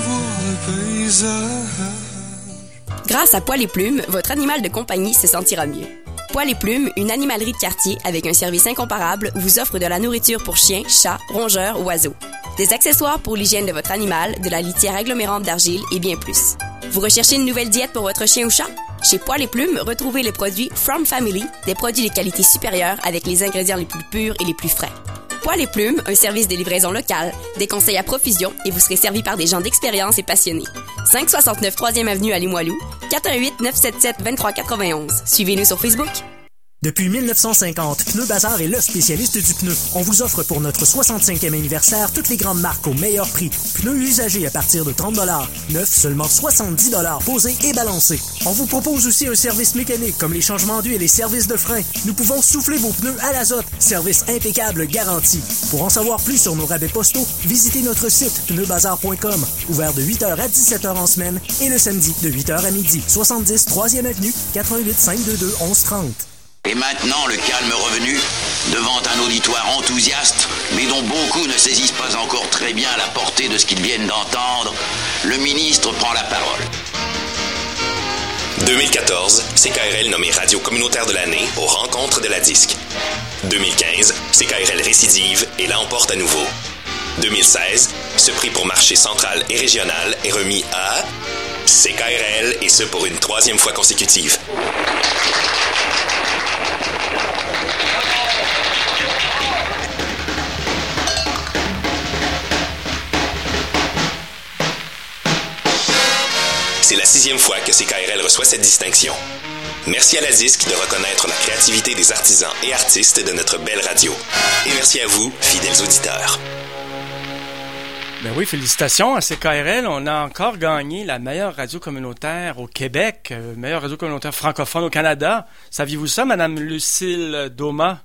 Grâce à Poil et Plumes, votre animal de compagnie se sentira mieux. Poil et Plumes, une animalerie de quartier avec un service incomparable, vous offre de la nourriture pour chiens, chats, rongeurs, oiseaux. des accessoires pour l'hygiène de votre animal, de la litière agglomérante d'argile et bien plus. Vous recherchez une nouvelle diète pour votre chien ou chat? Chez Poils et Plumes, retrouvez les produits From Family, des produits de qualité supérieure avec les ingrédients les plus purs et les plus frais. Poils et Plumes, un service de livraison locale, des conseils à profusion et vous serez servi par des gens d'expérience et passionnés. cinq cent soixante-neuf troisième Avenue à Limoilou, quatre un huit, neuf sept sept, deux trois quatre onze. Suivez-nous sur Facebook. Depuis mille neuf cent cinquante, Pneu Bazar est le spécialiste du pneu. On vous offre pour notre soixante-cinquième anniversaire toutes les grandes marques au meilleur prix. Pneus usagés à partir de trente dollars, neufs seulement soixante-dix dollars, posés et balancés. On vous propose aussi un service mécanique comme les changements d'huile et les services de frein. Nous pouvons souffler vos pneus à l'azote. Service impeccable garanti. Pour en savoir plus sur nos rabais postaux, visitez notre site pneu bazar point com, ouvert de huit heures à dix-sept heures en semaine et le samedi de huit heures à midi. soixante-dix troisième Avenue, quatre un huit, cinq deux deux, onze trente. Et maintenant, le calme revenu, devant un auditoire enthousiaste, mais dont beaucoup ne saisissent pas encore très bien la portée de ce qu'ils viennent d'entendre, le ministre prend la parole. deux mille quatorze, C K R L nommé Radio communautaire de l'année aux rencontres de la disque. deux mille quinze, C K R L récidive et l'emporte à nouveau. deux mille seize, ce prix pour marché central et régional est remis à C K R L et ce pour une troisième fois consécutive. C'est la sixième fois que C K R L reçoit cette distinction. Merci à la disque de reconnaître la créativité des artisans et artistes de notre belle radio. Et merci à vous, fidèles auditeurs. Ben oui, félicitations à C K R L. On a encore gagné la meilleure radio communautaire au Québec, euh, meilleure radio communautaire francophone au Canada. Saviez-vous ça, Madame Lucille Doma?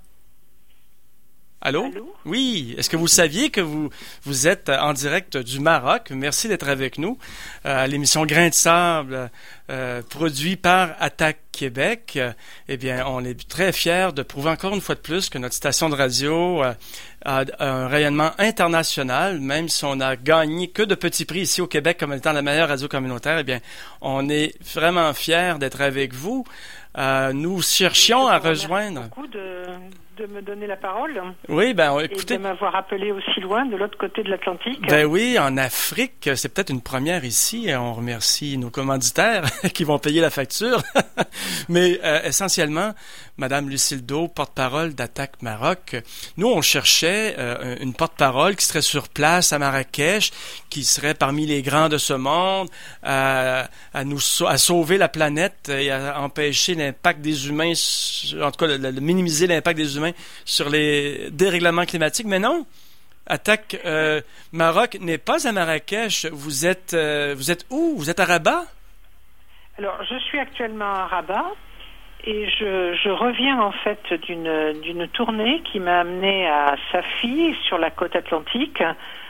Allô? Allô? Oui. Est-ce que vous saviez que vous, vous êtes en direct du Maroc? Merci d'être avec nous euh, à l'émission Grain de sable, euh, produit par Attaque Québec. Euh, eh bien, on est très fiers de prouver encore une fois de plus que notre station de radio euh, a un rayonnement international, même si on n'a gagné que de petits prix ici au Québec comme étant la meilleure radio communautaire. Eh bien, on est vraiment fiers d'être avec vous. Euh, nous cherchions à rejoindre... Beaucoup de... de me donner la parole. Oui, ben écoutez, et de m'avoir appelé aussi loin, de l'autre côté de l'Atlantique. Ben oui, en Afrique, c'est peut-être une première ici. On remercie nos commanditaires qui vont payer la facture. Mais euh, essentiellement, Madame Lucille Do, porte-parole d'Attaque Maroc, nous on cherchait euh, une porte-parole qui serait sur place à Marrakech, qui serait parmi les grands de ce monde, à, à nous à sauver la planète et à empêcher l'impact des humains, en tout cas, le, le minimiser l'impact des humains sur les dérèglements climatiques. Mais non, Attaque euh, Maroc n'est pas à Marrakech. Vous êtes, euh, vous êtes où? Vous êtes à Rabat? Alors, je suis actuellement à Rabat et je, je reviens en fait d'une, d'une tournée qui m'a amené à Safi, sur la côte atlantique,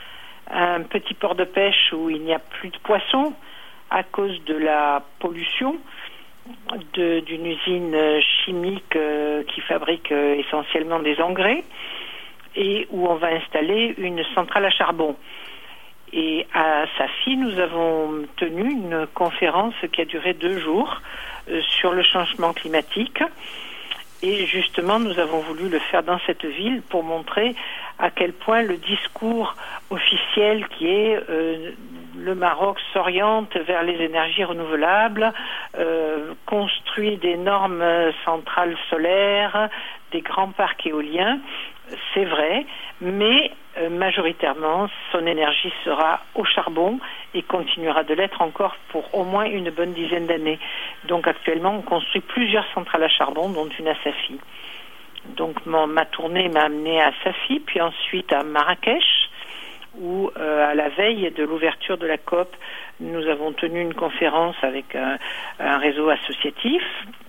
un petit port de pêche où il n'y a plus de poissons à cause de la pollution de, d'une usine chimique euh, qui fabrique euh, essentiellement des engrais, et où on va installer une centrale à charbon. Et à Safi, nous avons tenu une conférence qui a duré deux jours euh, sur le changement climatique. Et justement, nous avons voulu le faire dans cette ville pour montrer à quel point le discours officiel qui est euh, le Maroc s'oriente vers les énergies renouvelables, euh, construit d'énormes centrales solaires, des grands parcs éoliens, c'est vrai, mais euh, majoritairement, son énergie sera au charbon et continuera de l'être encore pour au moins une bonne dizaine d'années. Donc actuellement, on construit plusieurs centrales à charbon, dont une à Safi. Donc mon, ma tournée m'a amené à Safi, puis ensuite à Marrakech, où euh, à la veille de l'ouverture de la COP, nous avons tenu une conférence avec un, un réseau associatif.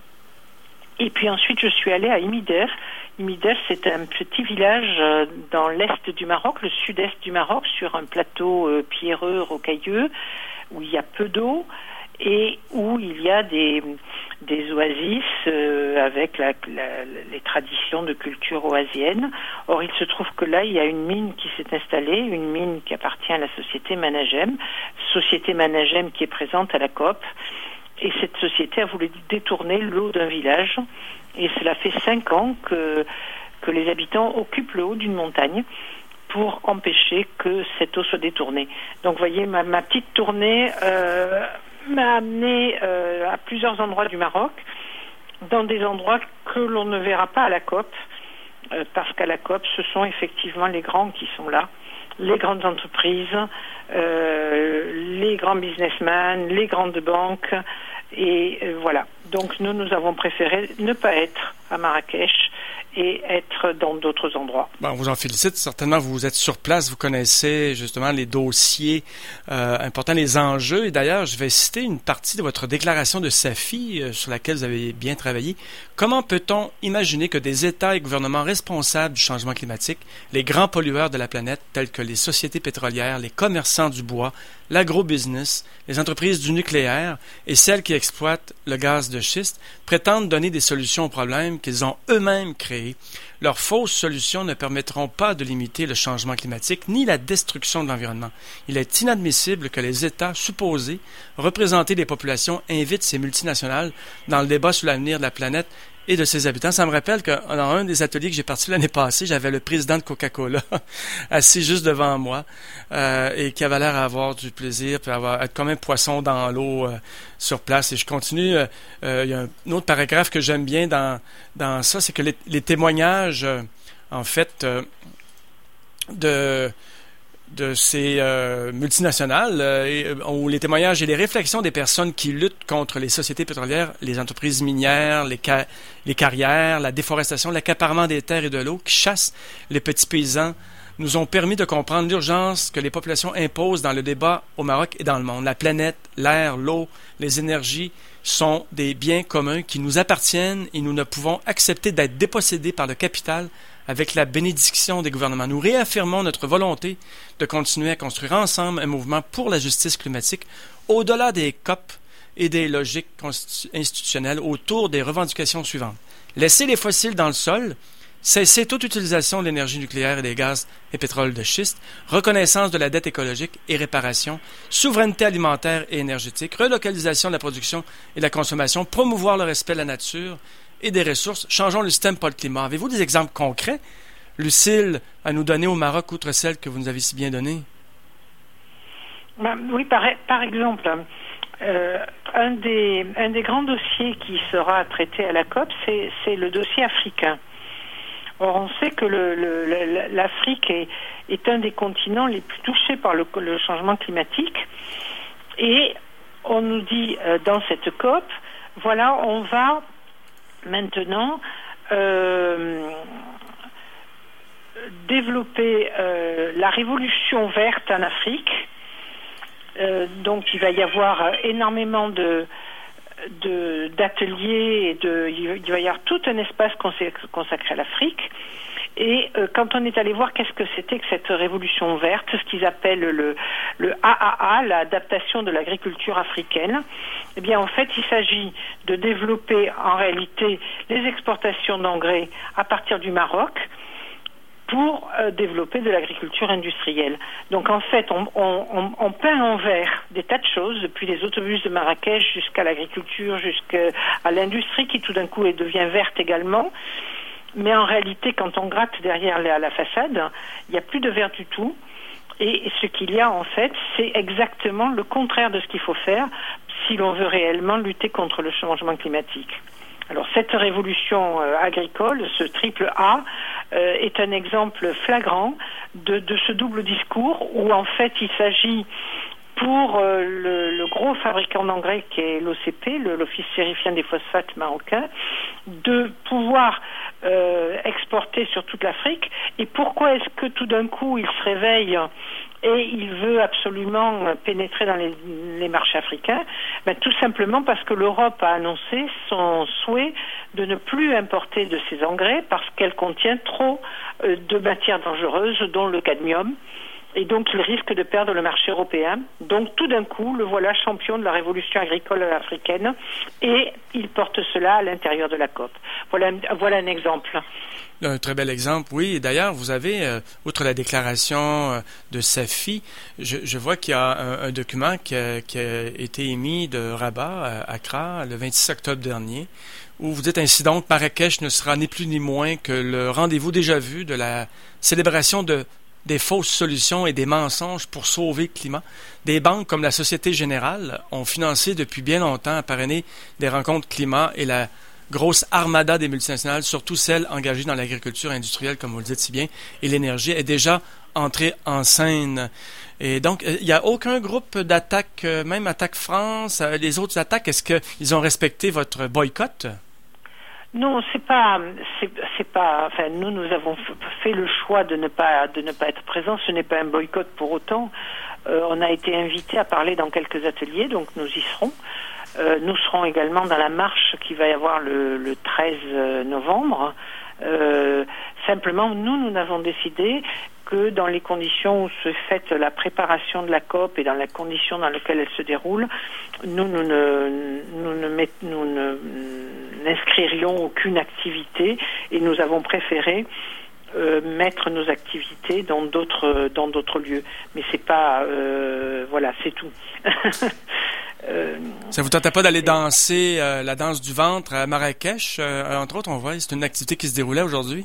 Et puis ensuite, je suis allée à Imidef. Imidef, c'est un petit village dans l'est du Maroc, le sud-est du Maroc, sur un plateau euh, pierreux, rocailleux, où il y a peu d'eau et où il y a des, des oasis euh, avec la, la, les traditions de culture oasienne. Or, il se trouve que là, il y a une mine qui s'est installée, une mine qui appartient à la société Managem, société Managem qui est présente à la COP. Et cette société a voulu détourner l'eau d'un village. Et cela fait cinq ans que, que les habitants occupent le haut d'une montagne pour empêcher que cette eau soit détournée. Donc, vous voyez, ma, ma petite tournée euh, m'a amené euh, à plusieurs endroits du Maroc, dans des endroits que l'on ne verra pas à la COP, euh, parce qu'à la COP, ce sont effectivement les grands qui sont là, les grandes entreprises, euh, les grands businessmen, les grandes banques, et euh, voilà. Donc nous, nous avons préféré ne pas être à Marrakech et être dans d'autres endroits. Bon, on vous en félicite. Certainement, vous êtes sur place, vous connaissez justement les dossiers euh, importants, les enjeux. Et d'ailleurs, je vais citer une partie de votre déclaration de Safi euh, sur laquelle vous avez bien travaillé. Comment peut-on imaginer que des États et gouvernements responsables du changement climatique, les grands pollueurs de la planète, tels que les sociétés pétrolières, les commerçants du bois, l'agro-business, les entreprises du nucléaire et celles qui exploitent le gaz de schiste, prétendent donner des solutions aux problèmes qu'ils ont eux-mêmes créés? Leurs fausses solutions ne permettront pas de limiter le changement climatique ni la destruction de l'environnement. Il est inadmissible que les États supposés représenter les populations invitent ces multinationales dans le débat sur l'avenir de la planète et de ses habitants. Ça me rappelle que dans un des ateliers que j'ai participé l'année passée, j'avais le président de Coca-Cola assis juste devant moi euh, et qui avait l'air à avoir du plaisir, puis avoir être comme un poisson dans l'eau euh, sur place. Et je continue. Euh, euh, il y a un autre paragraphe que j'aime bien dans dans ça, c'est que les, les témoignages, euh, en fait, euh, de de ces euh, multinationales, euh, et, ou les témoignages et les réflexions des personnes qui luttent contre les sociétés pétrolières, les entreprises minières, les, ca- les carrières, la déforestation, l'accaparement des terres et de l'eau, qui chassent les petits paysans, nous ont permis de comprendre l'urgence que les populations imposent dans le débat au Maroc et dans le monde. La planète, l'air, l'eau, les énergies sont des biens communs qui nous appartiennent et nous ne pouvons accepter d'être dépossédés par le capital avec la bénédiction des gouvernements. Nous réaffirmons notre volonté de continuer à construire ensemble un mouvement pour la justice climatique au-delà des COP et des logiques institutionnelles autour des revendications suivantes. Laisser les fossiles dans le sol, cesser toute utilisation de l'énergie nucléaire et des gaz et pétrole de schiste, reconnaissance de la dette écologique et réparation, souveraineté alimentaire et énergétique, relocalisation de la production et de la consommation, promouvoir le respect de la nature et des ressources, changeons le système pour le climat. Avez-vous des exemples concrets, Lucille, à nous donner au Maroc, outre celles que vous nous avez si bien données? Ben, oui, par, par exemple, euh, un, des, un des grands dossiers qui sera traité à la COP, c'est, c'est le dossier africain. Or, on sait que le, le, l'Afrique est, est un des continents les plus touchés par le, le changement climatique. Et on nous dit euh, dans cette COP, voilà, on va maintenant euh, développer euh, la révolution verte en Afrique. Euh, donc, il va y avoir énormément de De, d'ateliers et de, il va y avoir tout un espace consacré à l'Afrique. Et euh, quand on est allé voir qu'est-ce que c'était que cette révolution verte, ce qu'ils appellent le, le A A A, l'adaptation de l'agriculture africaine, eh bien en fait il s'agit de développer en réalité les exportations d'engrais à partir du Maroc pour euh, développer de l'agriculture industrielle. Donc en fait, on, on, on peint en vert des tas de choses, depuis les autobus de Marrakech jusqu'à l'agriculture, jusqu'à l'industrie qui tout d'un coup devient verte également. Mais en réalité, quand on gratte derrière la, la façade, il n'y a plus de vert du tout. Et ce qu'il y a en fait, c'est exactement le contraire de ce qu'il faut faire si l'on veut réellement lutter contre le changement climatique. Alors cette révolution euh, agricole, ce triple A, euh, est un exemple flagrant de, de ce double discours où en fait il s'agit pour euh, le, le gros fabricant d'engrais qui est l'O C P, le, l'Office sérifien des phosphates marocain, de pouvoir euh, exporter sur toute l'Afrique. Et pourquoi est-ce que tout d'un coup il se réveille et il veut absolument pénétrer dans les, les marchés africains? Ben, tout simplement parce que l'Europe a annoncé son souhait de ne plus importer de ces engrais parce qu'elle contient trop euh, de matières dangereuses, dont le cadmium. Et donc il risque de perdre le marché européen. Donc tout d'un coup, le voilà champion de la révolution agricole africaine et il porte cela à l'intérieur de la COP. Voilà, voilà un exemple. Un très bel exemple, oui. Et d'ailleurs, vous avez, euh, outre la déclaration euh, de Safi, je, je vois qu'il y a un, un document qui a, qui a été émis de Rabat à Accra le vingt-six octobre dernier, où vous dites ainsi donc, Marrakech ne sera ni plus ni moins que le rendez-vous déjà vu de la célébration de des fausses solutions et des mensonges pour sauver le climat. Des banques comme la Société Générale ont financé depuis bien longtemps à parrainer des rencontres climat et la grosse armada des multinationales, surtout celles engagées dans l'agriculture industrielle, comme vous le dites si bien, et l'énergie est déjà entrée en scène. Et donc, il n'y a aucun groupe d'attaque, même Attaque France, les autres attaques, est-ce qu'ils ont respecté votre boycott? Non, c'est pas, c'est, c'est pas. Enfin, nous, nous avons fait le choix de ne pas, de ne pas être présents. Ce n'est pas un boycott pour autant. Euh, on a été invités à parler dans quelques ateliers, donc nous y serons. Euh, nous serons également dans la marche qui va y avoir le, le treize novembre. Euh, simplement, nous, nous n'avons décidé que dans les conditions où se fait la préparation de la COP et dans les conditions dans lesquelles elle se déroule, nous, nous ne, nous ne, met, nous ne n'inscririons aucune activité et nous avons préféré euh, mettre nos activités dans d'autres dans d'autres lieux. Mais c'est pas euh, voilà, c'est tout. Euh, ça vous tentait pas d'aller danser euh, la danse du ventre à Marrakech, euh, entre autres, on voit, c'est une activité qui se déroulait aujourd'hui.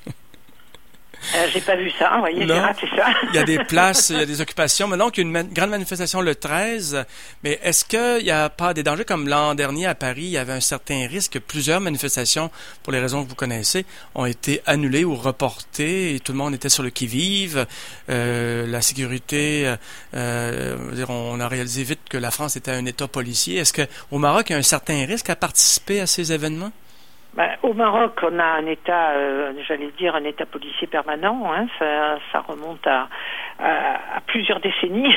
Euh, j'ai pas vu ça, vous voyez, j'ai raté ça. Il y a des places, il y a des occupations. Mais donc, il y a une man- grande manifestation le treize. Mais est-ce qu'il n'y a pas des dangers comme l'an dernier à Paris, il y avait un certain risque que plusieurs manifestations, pour les raisons que vous connaissez, ont été annulées ou reportées et tout le monde était sur le qui-vive. Euh, la sécurité, euh, dire, on a réalisé vite que la France était un État policier. Est-ce qu'au Maroc, il y a un certain risque à participer à ces événements? Ben, au Maroc, on a un État, euh, j'allais dire un État policier permanent. Hein, ça, ça remonte à, à, à plusieurs décennies,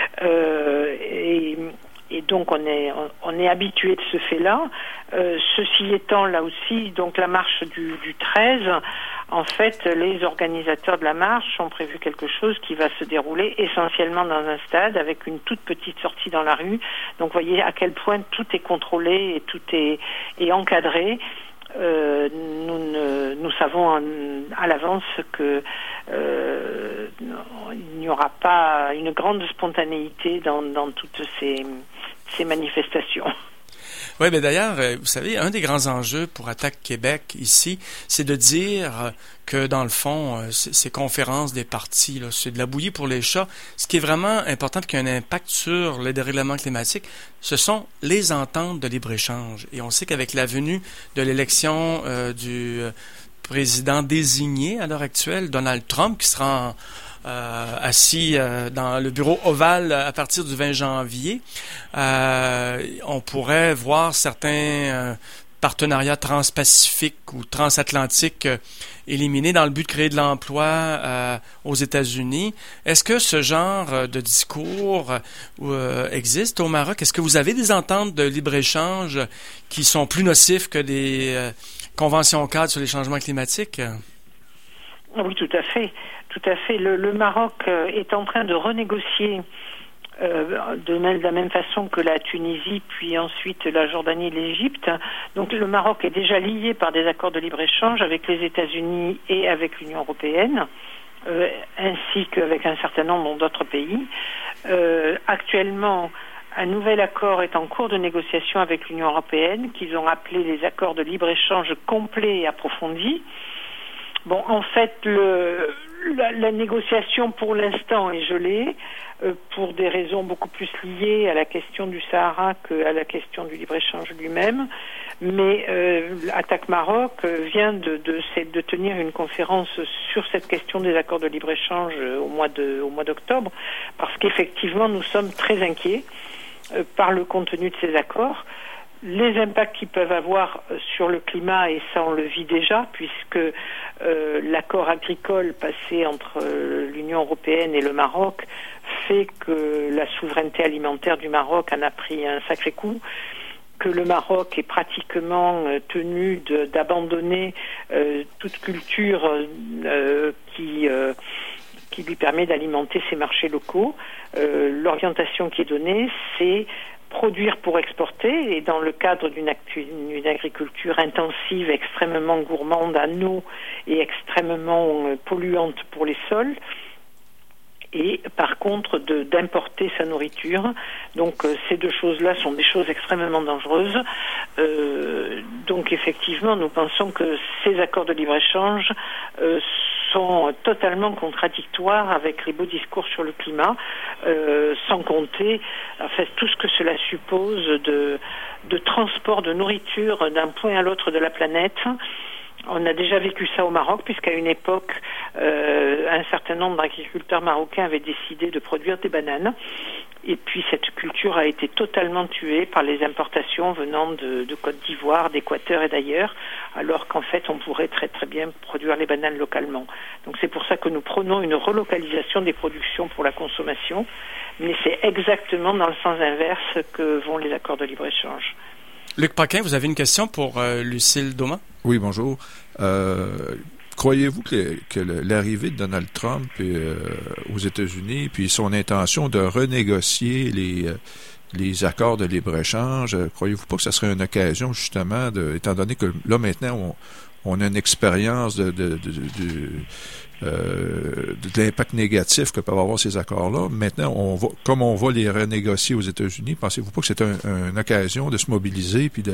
euh, et, et donc on est on, on est habitué de ce fait-là. Euh, ceci étant, là aussi, donc la marche du, du treize, en fait, les organisateurs de la marche ont prévu quelque chose qui va se dérouler essentiellement dans un stade avec une toute petite sortie dans la rue. Donc, voyez à quel point tout est contrôlé et tout est, est encadré. Euh, nous, ne, nous savons en, à l'avance que euh, il n'y aura pas une grande spontanéité dans, dans toutes ces, ces manifestations. Oui, mais d'ailleurs, vous savez, un des grands enjeux pour Attaque Québec ici, c'est de dire que dans le fond, ces conférences des partis, là, c'est de la bouillie pour les chats. Ce qui est vraiment important, qui a un impact sur le dérèglement climatique, ce sont les ententes de libre-échange. Et on sait qu'avec la venue de l'élection euh, du président désigné à l'heure actuelle, Donald Trump, qui sera en Euh, assis euh, dans le bureau ovale à partir du vingt janvier, euh, on pourrait voir certains euh, partenariats transpacifiques ou transatlantiques euh, éliminés dans le but de créer de l'emploi euh, aux États-Unis. Est-ce que ce genre euh, de discours euh, existe au Maroc? Est-ce que vous avez des ententes de libre-échange qui sont plus nocifs que des euh, conventions cadres sur les changements climatiques? Oui, tout à fait. Tout à fait. Le, le Maroc euh, est en train de renégocier euh, de, même, de la même façon que la Tunisie, puis ensuite la Jordanie et l'Égypte. Donc le Maroc est déjà lié par des accords de libre-échange avec les États-Unis et avec l'Union européenne, euh, ainsi qu'avec un certain nombre d'autres pays. Euh, actuellement, un nouvel accord est en cours de négociation avec l'Union européenne, qu'ils ont appelé les accords de libre-échange complets et approfondis. Bon, en fait, le, la, la négociation pour l'instant est gelée euh, pour des raisons beaucoup plus liées à la question du Sahara qu'à la question du libre-échange lui-même. Mais euh, Attaque Maroc vient de, de, de tenir une conférence sur cette question des accords de libre-échange au mois de, au mois d'octobre, parce qu'effectivement, nous sommes très inquiets euh, par le contenu de ces accords. Les impacts qu'ils peuvent avoir sur le climat, et ça on le vit déjà, puisque euh, l'accord agricole passé entre euh, l'Union européenne et le Maroc fait que la souveraineté alimentaire du Maroc en a pris un sacré coup, que le Maroc est pratiquement euh, tenu de, d'abandonner euh, toute culture euh, qui... Euh, qui lui permet d'alimenter ses marchés locaux. Euh, l'orientation qui est donnée, c'est produire pour exporter, et dans le cadre d'une, actu- d'une agriculture intensive, extrêmement gourmande en eau et extrêmement euh, polluante pour les sols, et par contre de, d'importer sa nourriture. Donc euh, ces deux choses-là sont des choses extrêmement dangereuses. Euh, donc effectivement, nous pensons que ces accords de libre-échange euh, sont totalement contradictoires avec les beaux discours sur le climat, euh, sans compter en fait, tout ce que cela suppose de, de transport de nourriture d'un point à l'autre de la planète. On a déjà vécu ça au Maroc, puisqu'à une époque, euh, un certain nombre d'agriculteurs marocains avaient décidé de produire des bananes. Et puis cette culture a été totalement tuée par les importations venant de, de Côte d'Ivoire, d'Équateur et d'ailleurs, alors qu'en fait on pourrait très très bien produire les bananes localement. Donc c'est pour ça que nous prenons une relocalisation des productions pour la consommation, mais c'est exactement dans le sens inverse que vont les accords de libre-échange. Luc Paquin, vous avez une question pour euh, Lucille Doma? Oui, bonjour. Euh, croyez-vous que, que l'arrivée de Donald Trump euh, aux États-Unis, puis son intention de renégocier les, les accords de libre-échange, croyez-vous pas que ça serait une occasion, justement, de, étant donné que là, maintenant, on, on a une expérience de, de, de, de, euh, de l'impact négatif que peuvent avoir ces accords-là. Maintenant, on va, comme on va les renégocier aux États-Unis, pensez-vous pas que c'est un, un, une occasion de se mobiliser puis de,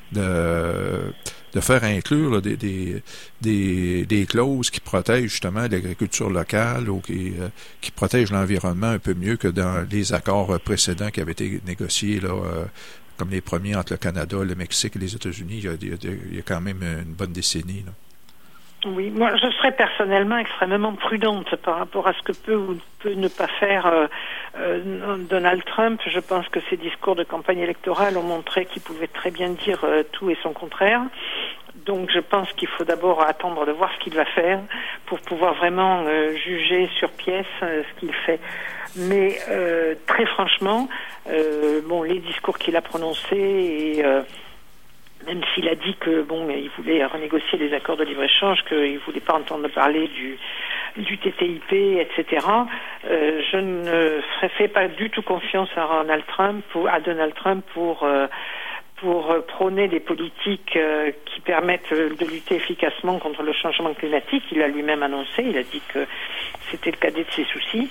de, de faire inclure là, des, des, des, des clauses qui protègent justement l'agriculture locale ou qui, euh, qui protègent l'environnement un peu mieux que dans les accords précédents qui avaient été négociés là, euh, comme les premiers entre le Canada, le Mexique et les États-Unis, il y a, il y a, il y a quand même une bonne décennie, là. Oui, moi je serais personnellement extrêmement prudente par rapport à ce que peut ou peut ne pas faire euh, euh, Donald Trump. Je pense que ses discours de campagne électorale ont montré qu'il pouvait très bien dire euh, tout et son contraire. Donc je pense qu'il faut d'abord attendre de voir ce qu'il va faire pour pouvoir vraiment euh, juger sur pièce euh, ce qu'il fait. Mais euh, très franchement, euh, bon, les discours qu'il a prononcés et euh, même s'il a dit que bon, il voulait renégocier les accords de libre-échange, qu'il voulait pas entendre parler du du T T I P, et cetera. Euh, je ne fais pas du tout confiance à Donald Trump, pour, à Donald Trump pour euh, pour prôner des politiques euh, qui permettent de lutter efficacement contre le changement climatique. Il l'a lui-même annoncé. Il a dit que c'était le cadet de ses soucis.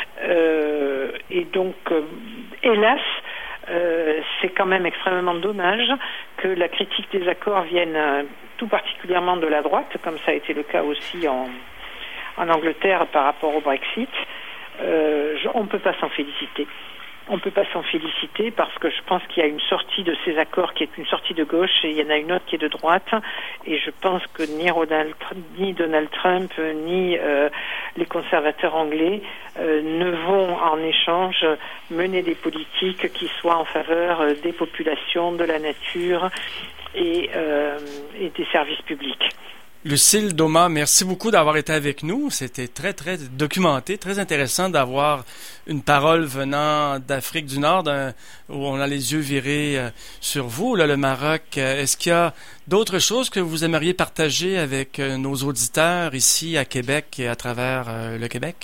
Euh, et donc, euh, hélas. Euh, c'est quand même extrêmement dommage que la critique des accords vienne euh, tout particulièrement de la droite, comme ça a été le cas aussi en, en Angleterre par rapport au Brexit. Euh, je, on ne peut pas s'en féliciter. On ne peut pas s'en féliciter parce que je pense qu'il y a une sortie de ces accords qui est une sortie de gauche et il y en a une autre qui est de droite. Et je pense que ni Donald, ni Donald Trump, ni euh, les conservateurs anglais euh, ne vont en échange mener des politiques qui soient en faveur des populations, de la nature et, euh, et des services publics. Lucille Doma, merci beaucoup d'avoir été avec nous. C'était très, très documenté, très intéressant d'avoir une parole venant d'Afrique du Nord, où on a les yeux virés euh, sur vous, là, le Maroc. Est-ce qu'il y a d'autres choses que vous aimeriez partager avec euh, nos auditeurs ici à Québec et à travers euh, le Québec?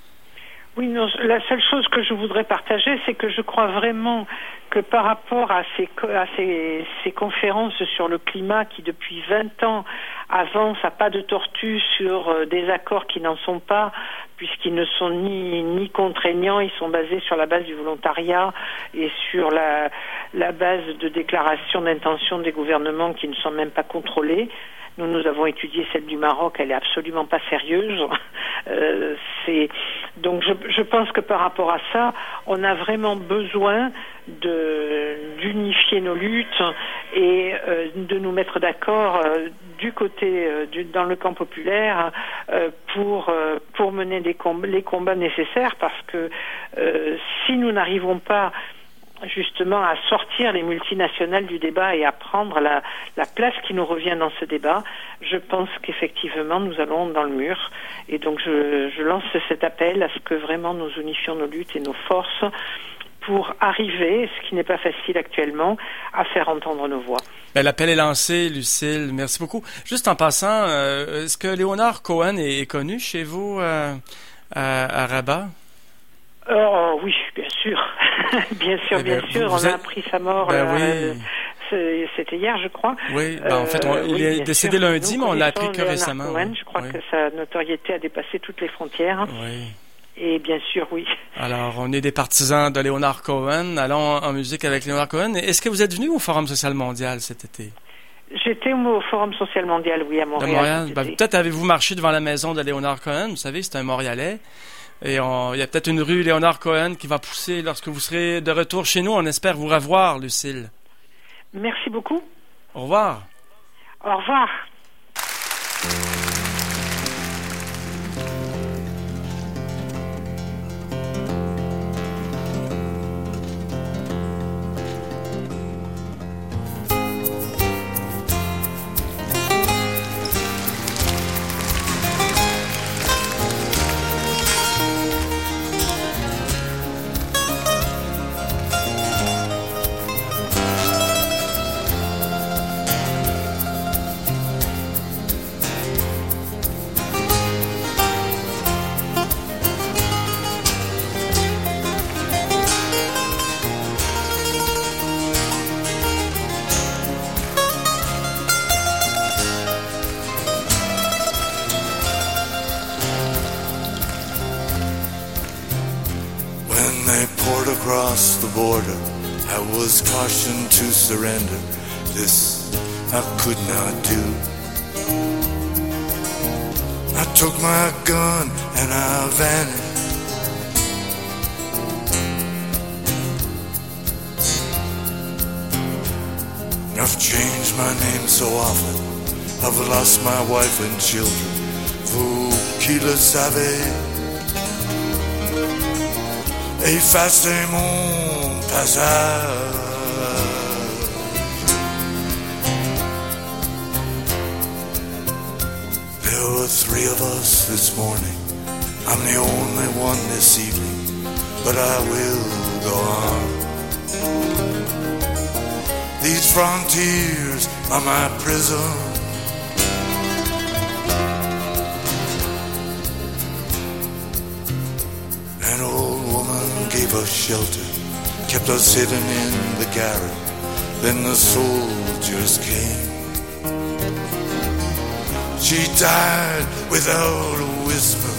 Oui, non, la seule chose que je voudrais partager, c'est que je crois vraiment que par rapport à ces, à ces, ces conférences sur le climat qui depuis vingt ans avancent à pas de tortue sur euh, des accords qui n'en sont pas, puisqu'ils ne sont ni, ni contraignants, ils sont basés sur la base du volontariat et sur la, la base de déclarations d'intention des gouvernements qui ne sont même pas contrôlées. Nous, nous avons étudié celle du Maroc, elle est absolument pas sérieuse. Euh, c'est donc je, je pense que par rapport à ça, on a vraiment besoin de d'unifier nos luttes et euh, de nous mettre d'accord euh, du côté euh, du, dans le camp populaire euh, pour euh, pour mener des combats, les combats nécessaires, parce que euh, si nous n'arrivons pas justement à sortir les multinationales du débat et à prendre la, la place qui nous revient dans ce débat, je pense qu'effectivement nous allons dans le mur. Et donc je, je lance cet appel à ce que vraiment nous unifions nos luttes et nos forces pour arriver, ce qui n'est pas facile actuellement, à faire entendre nos voix. Ben, l'appel est lancé, Lucille. Merci beaucoup. Juste en passant, euh, est-ce que Leonard Cohen est, est connu chez vous euh, à, à Rabat? Oh oui, bien sûr. bien sûr, eh bien, bien sûr. On êtes... a appris sa mort. Ben, euh, oui. C'était hier, je crois. Oui, ben, en fait, on, euh, il oui, est décédé sûr. lundi, Nous mais on l'a appris que récemment. Cohen, oui. Je crois oui. que sa notoriété a dépassé toutes les frontières. Oui. Et bien sûr, oui. Alors, on est des partisans de Leonard Cohen. Allons en musique avec Leonard Cohen. Est-ce que vous êtes venu au Forum social mondial cet été? J'étais au Forum social mondial, oui, à Montréal. De Montréal. Ben, peut-être avez-vous marché devant la maison de Léonard Cohen. Vous savez, c'est un Montréalais. Et on, il y a peut-être une rue Léonard Cohen qui va pousser lorsque vous serez de retour chez nous. On espère vous revoir, Lucille. Merci beaucoup. Au revoir. Au revoir. Across the border, I was cautioned to surrender. This I could not do. I took my gun and I vanished. I've changed my name so often. I've lost my wife and children. Vous qui le savez? Effacez mon passage. There were three of us this morning. I'm the only one this evening, but I will go on. These frontiers are my prison. An old woman gave us shelter, kept us hidden in the garret. Then the soldiers came. She died without a whisper.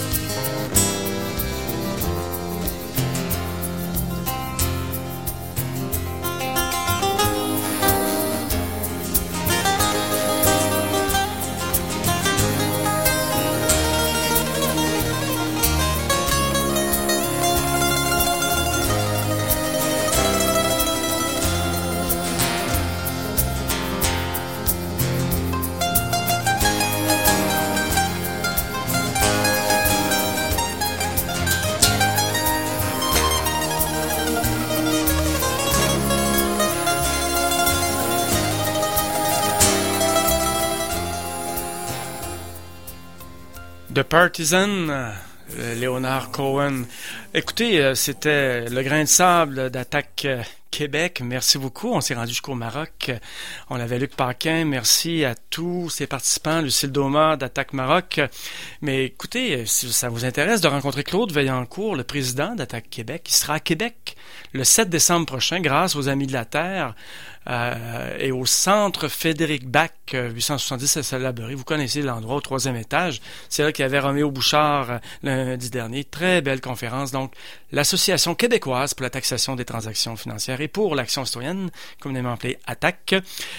The Partisan, euh, Léonard Cohen. Écoutez, euh, c'était le grain de sable d'Attaque euh, Québec. Merci beaucoup. On s'est rendu jusqu'au Maroc. On avait Luc Paquin. Merci à tous ces participants. Lucille Doma d'Attaque Maroc. Mais écoutez, si ça vous intéresse de rencontrer Claude Vaillancourt, le président d'Attaque Québec, il sera à Québec le sept décembre prochain grâce aux Amis de la Terre. Euh, et au centre Frédéric Bach, huit cent soixante-dix à Salaberry. Vous connaissez l'endroit au troisième étage. C'est là qu'il y avait Roméo Bouchard euh, lundi dernier. Très belle conférence. Donc, l'Association québécoise pour la taxation des transactions financières et pour l'action citoyenne, communément appelée ATTAC,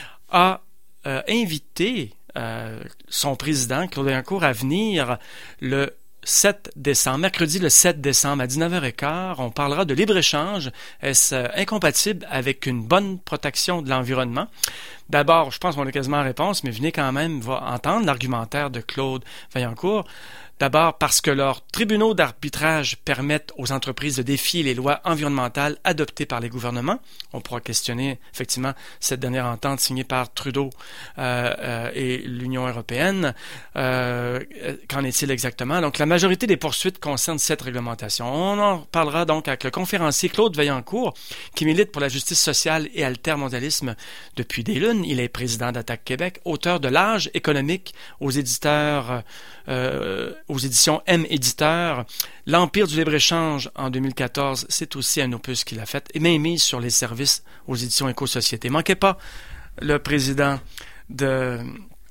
a euh, invité euh, son président, Claude Vaillancourt, à venir le sept décembre, mercredi le sept décembre à dix-neuf heures quinze, on parlera de libre-échange. Est-ce euh, incompatible avec une bonne protection de l'environnement? D'abord, je pense qu'on a quasiment la réponse, mais venez quand même va entendre l'argumentaire de Claude Vaillancourt. D'abord parce que leurs tribunaux d'arbitrage permettent aux entreprises de défier les lois environnementales adoptées par les gouvernements. On pourra questionner effectivement cette dernière entente signée par Trudeau euh, euh, et l'Union européenne. Euh, qu'en est-il exactement? Donc la majorité des poursuites concernent cette réglementation. On en parlera donc avec le conférencier Claude Vaillancourt qui milite pour la justice sociale et altermondialisme depuis des lunes. Il est président d'Attaque Québec, auteur de L'âge économique aux éditeurs euh, aux éditions M Éditeur. L'Empire du libre-échange en deux mille quatorze, c'est aussi un opus qu'il a fait, et même mise sur les services aux éditions Éco-Société. Manquez pas le président de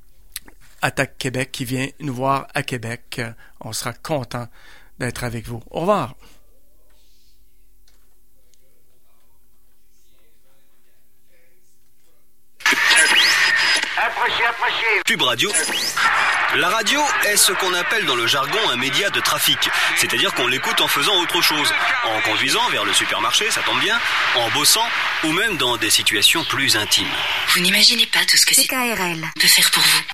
Attaque Québec qui vient nous voir à Québec. On sera content d'être avec vous. Au revoir. Pub radio. La radio est ce qu'on appelle dans le jargon un média de trafic. C'est-à-dire qu'on l'écoute en faisant autre chose. En conduisant vers le supermarché, ça tombe bien, en bossant, ou même dans des situations plus intimes. Vous n'imaginez pas tout ce que C K R L peut faire pour vous.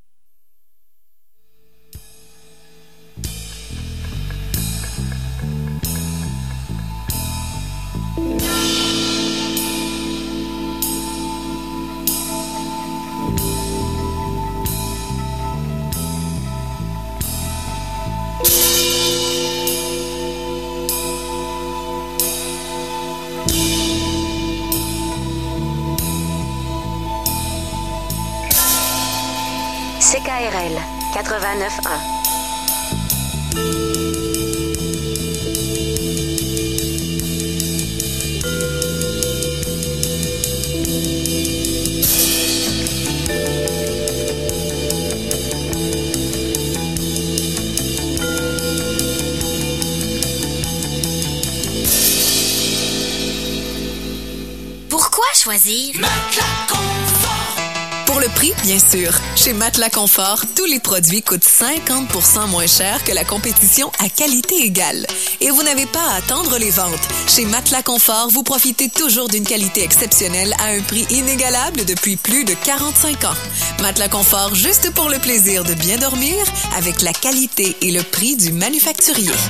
C K R L quatre-vingt-neuf un. Pourquoi choisir Matelas Confort? Pour le prix, bien sûr. Chez Matelas Confort, tous les produits coûtent cinquante pour cent moins cher que la compétition à qualité égale. Et vous n'avez pas à attendre les ventes. Chez Matelas Confort, vous profitez toujours d'une qualité exceptionnelle à un prix inégalable depuis plus de quarante-cinq ans. Matelas Confort, juste pour le plaisir de bien dormir, avec la qualité et le prix du manufacturier.